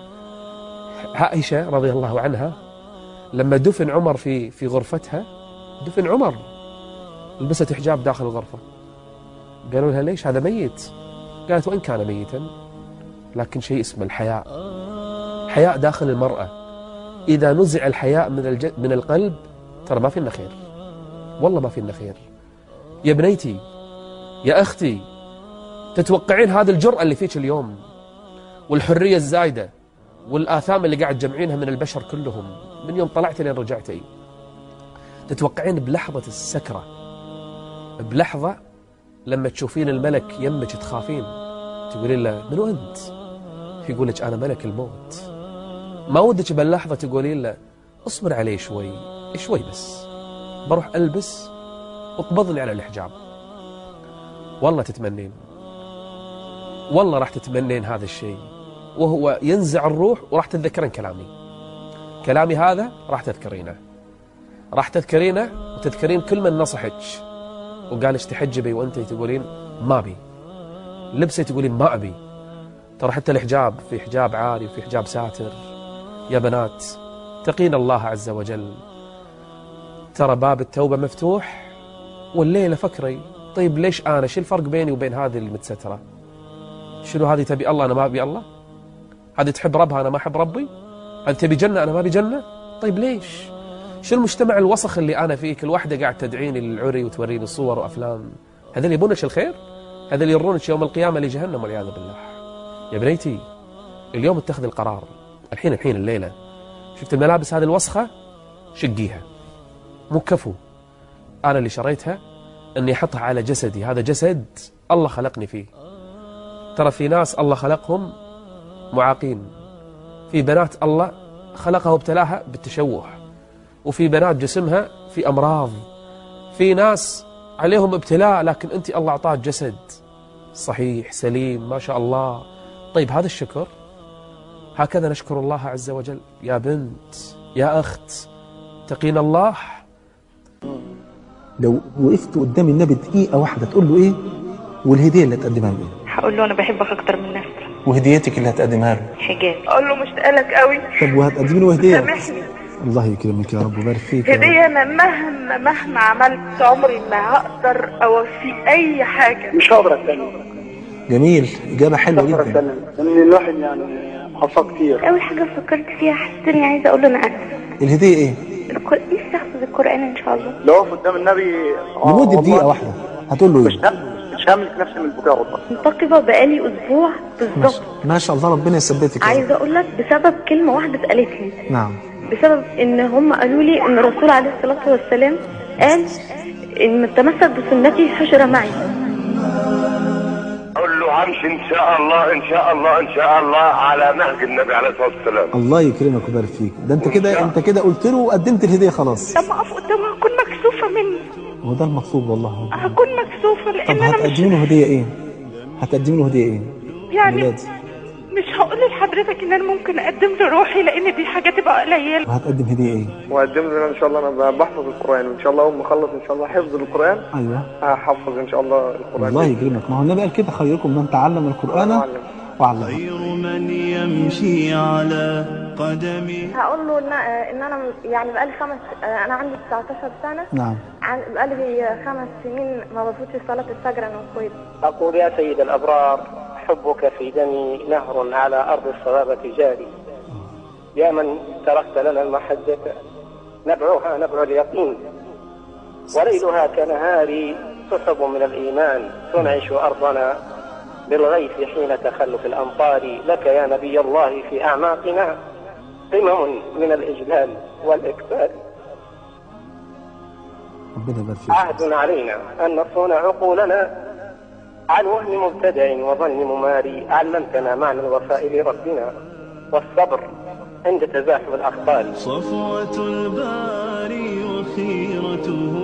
[SPEAKER 5] عائشة رضي الله عنها لما دفن عمر في غرفتها، دفن عمر، لبست حجاب داخل الغرفة. قالوا لها ليش؟ هذا ميت. قالت وإن كان ميتا لكن شيء اسمه الحياء، حياء داخل المرأة. إذا نزع الحياء من القلب ترى ما في لنا خير، والله ما في لنا خير. يا بنيتي، يا أختي، تتوقعين هذا الجرأة اللي فيك اليوم والحرية الزايدة والآثام اللي قاعد تجمعينها من البشر كلهم من يوم طلعتي لين رجعتي، تتوقعين بلحظة السكرة، بلحظة لما تشوفين الملك يمك تخافين، تقولين له منو أنت؟ يقول لك أنا ملك الموت. ما ودك باللحظة تقولين له اصبر علي شوي شوي بس، بروح ألبس وقبضني على الحجاب. والله تتمنين، والله راح تتمنين هذا الشيء، وهو ينزع الروح. وراح تتذكرين كلامي هذا، راح تذكرينه، راح تذكرينه وتذكرين كل من نصحك وقالك تحجبي وأنت تقولين ما أبي، لبسي تقولين ما أبي. ترى حتى الحجاب، في حجاب عاري وفي حجاب ساتر. يا بنات تقين الله عز وجل، ترى باب التوبة مفتوح. والليلة فكري، طيب ليش أنا؟ شو الفرق بيني وبين هذه المتسترة؟ شنو هذه تبي الله أنا ما أبي الله؟ هذه تحب ربها أنا ما أحب ربي؟ هذه تبي جنة أنا ما أبي جنة؟ طيب ليش؟ شو المجتمع الوسخ اللي أنا فيه؟ كل واحدة قاعد تدعيني للعري وتوريني صور وأفلام. هذا اللي يبونك الخير؟ هذا اللي يرونك يوم القيامة لجهنم والعياذ بالله. يا بنيتي، اليوم اتخذ القرار، الحين الليلة شفت الملابس هذه الوسخة شقيها، مو كفو أنا اللي شريتها أني أحطها على جسدي. هذا جسد الله خلقني فيه. ترى في ناس الله خلقهم معاقين، في بنات الله خلقها وابتلاها بالتشوه، وفي بنات جسمها في أمراض، في ناس عليهم ابتلاء لكن أنت الله أعطاك جسد صحيح سليم ما شاء الله. طيب هذا الشكر، هكذا نشكر الله عز وجل. يا بنت، يا أخت، تقين الله.
[SPEAKER 9] لو وقفت قدام النبي دقيقة واحدة تقول له إيه؟ والهدية اللي هتقدمها له إيه؟
[SPEAKER 10] هقول له أنا بحبك أكتر من نفسي.
[SPEAKER 9] وهديتك اللي هتقدمها له؟
[SPEAKER 10] حجاب. أقول له مشتاقة لك قوي.
[SPEAKER 9] طب وهتقدمي له هدية؟
[SPEAKER 10] سامحني.
[SPEAKER 9] الله يكرمك يا رب ويبارك فيك.
[SPEAKER 10] هدية أنا مهما عملت عمري ما هقدر أوفي أي حاجة.
[SPEAKER 11] مش هقدر أتكلم.
[SPEAKER 9] جميل، إجابة حلوة جدا.
[SPEAKER 11] لأن الواحد يعني حصل كتير.
[SPEAKER 10] أول حاجة فكرت فيها حسيت إني عايزة أقول له أنا آسفة.
[SPEAKER 9] الهدية إيه؟
[SPEAKER 10] لسه أحفظ القرآن إن شاء الله.
[SPEAKER 11] لو أقف قدام النبي
[SPEAKER 9] لمدة دقيقة واحدة هتقول له إيه؟
[SPEAKER 11] مش هملك نفسي من البكاء والله.
[SPEAKER 10] منتقبة بقالي أسبوع بالظبط.
[SPEAKER 9] ما شاء الله، ربنا يثبتك.
[SPEAKER 10] عايزة أقول لك بسبب كلمة واحدة اتقالت لي.
[SPEAKER 9] نعم.
[SPEAKER 10] بسبب إن هم قالوا لي إن الرسول عليه الصلاة والسلام قال إن من تمسك بسنتي حشر معي.
[SPEAKER 23] قول له عمش ان شاء الله ان شاء الله ان شاء الله على نهج النبي عليه الصلاه والسلام.
[SPEAKER 9] الله يكرمك ويبارك فيك. ده انت كده قلت له وقدمت الهديه خلاص.
[SPEAKER 10] لما اقف قدامه هكون مكسوفه مني.
[SPEAKER 9] هو ده المطلوب والله.
[SPEAKER 10] هكون مكسوفه لان
[SPEAKER 9] طب
[SPEAKER 10] انا
[SPEAKER 9] هتقدمي له هديه ايه؟ هتقدمي له هديه ايه؟
[SPEAKER 10] يعني مش هقول لحضرتك ان انا ممكن اقدم له روحي لان دي حاجه تبقى قليله.
[SPEAKER 9] وهتقدم هديه ايه؟
[SPEAKER 11] واقدم له ان شاء الله انا بحفظ القران وان شاء الله اول ما اخلص ان شاء الله حفظ القران.
[SPEAKER 9] ايوه
[SPEAKER 11] هحفظ ان شاء الله القران.
[SPEAKER 9] الله يكرمك. ما هو النبي قال كده خيركم من تعلم القران وعلمه.
[SPEAKER 21] خير من يمشي على قدمه.
[SPEAKER 10] هقول له ان انا يعني بقالي انا عندي 19 سنه.
[SPEAKER 9] نعم.
[SPEAKER 10] بقالي 5 سنين ما بفوتش صلاه الفجر انا واخواتي.
[SPEAKER 24] اقول يا سيد الابرار حبك في دمي نهر على أرض الصلابة جاري. يا من تركت لنا المحجة نبعها نبع اليقين وليلها كنهاري تصب من الإيمان تنعش أرضنا بالغيث حين تخلف الأمطار. لك يا نبي الله في أعماقنا قمم من الإجلال والإكبار. عهد علينا أن نصون عقولنا عن وهم مبتدع وظن مماري. علمتنا معنى الوفاء لربنا والصبر عند تزاحم الأخطار.
[SPEAKER 21] صفوة الباري وخيرته.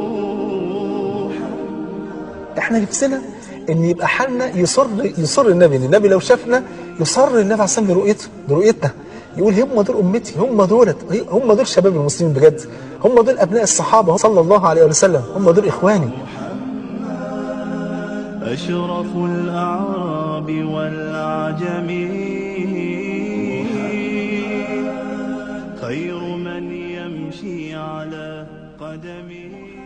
[SPEAKER 6] احنا نفسنا ان يبقى حالنا يصر النبي لو شافنا يصر النبي عليه الصلاه والسلام برؤيتنا، يقول هم دول امتي، هم دول شباب المسلمين بجد، هم دول ابناء الصحابه صلى الله عليه وسلم، هم دول اخواني.
[SPEAKER 21] أشرف الأعراب والعجم خير من يمشي على قدمه.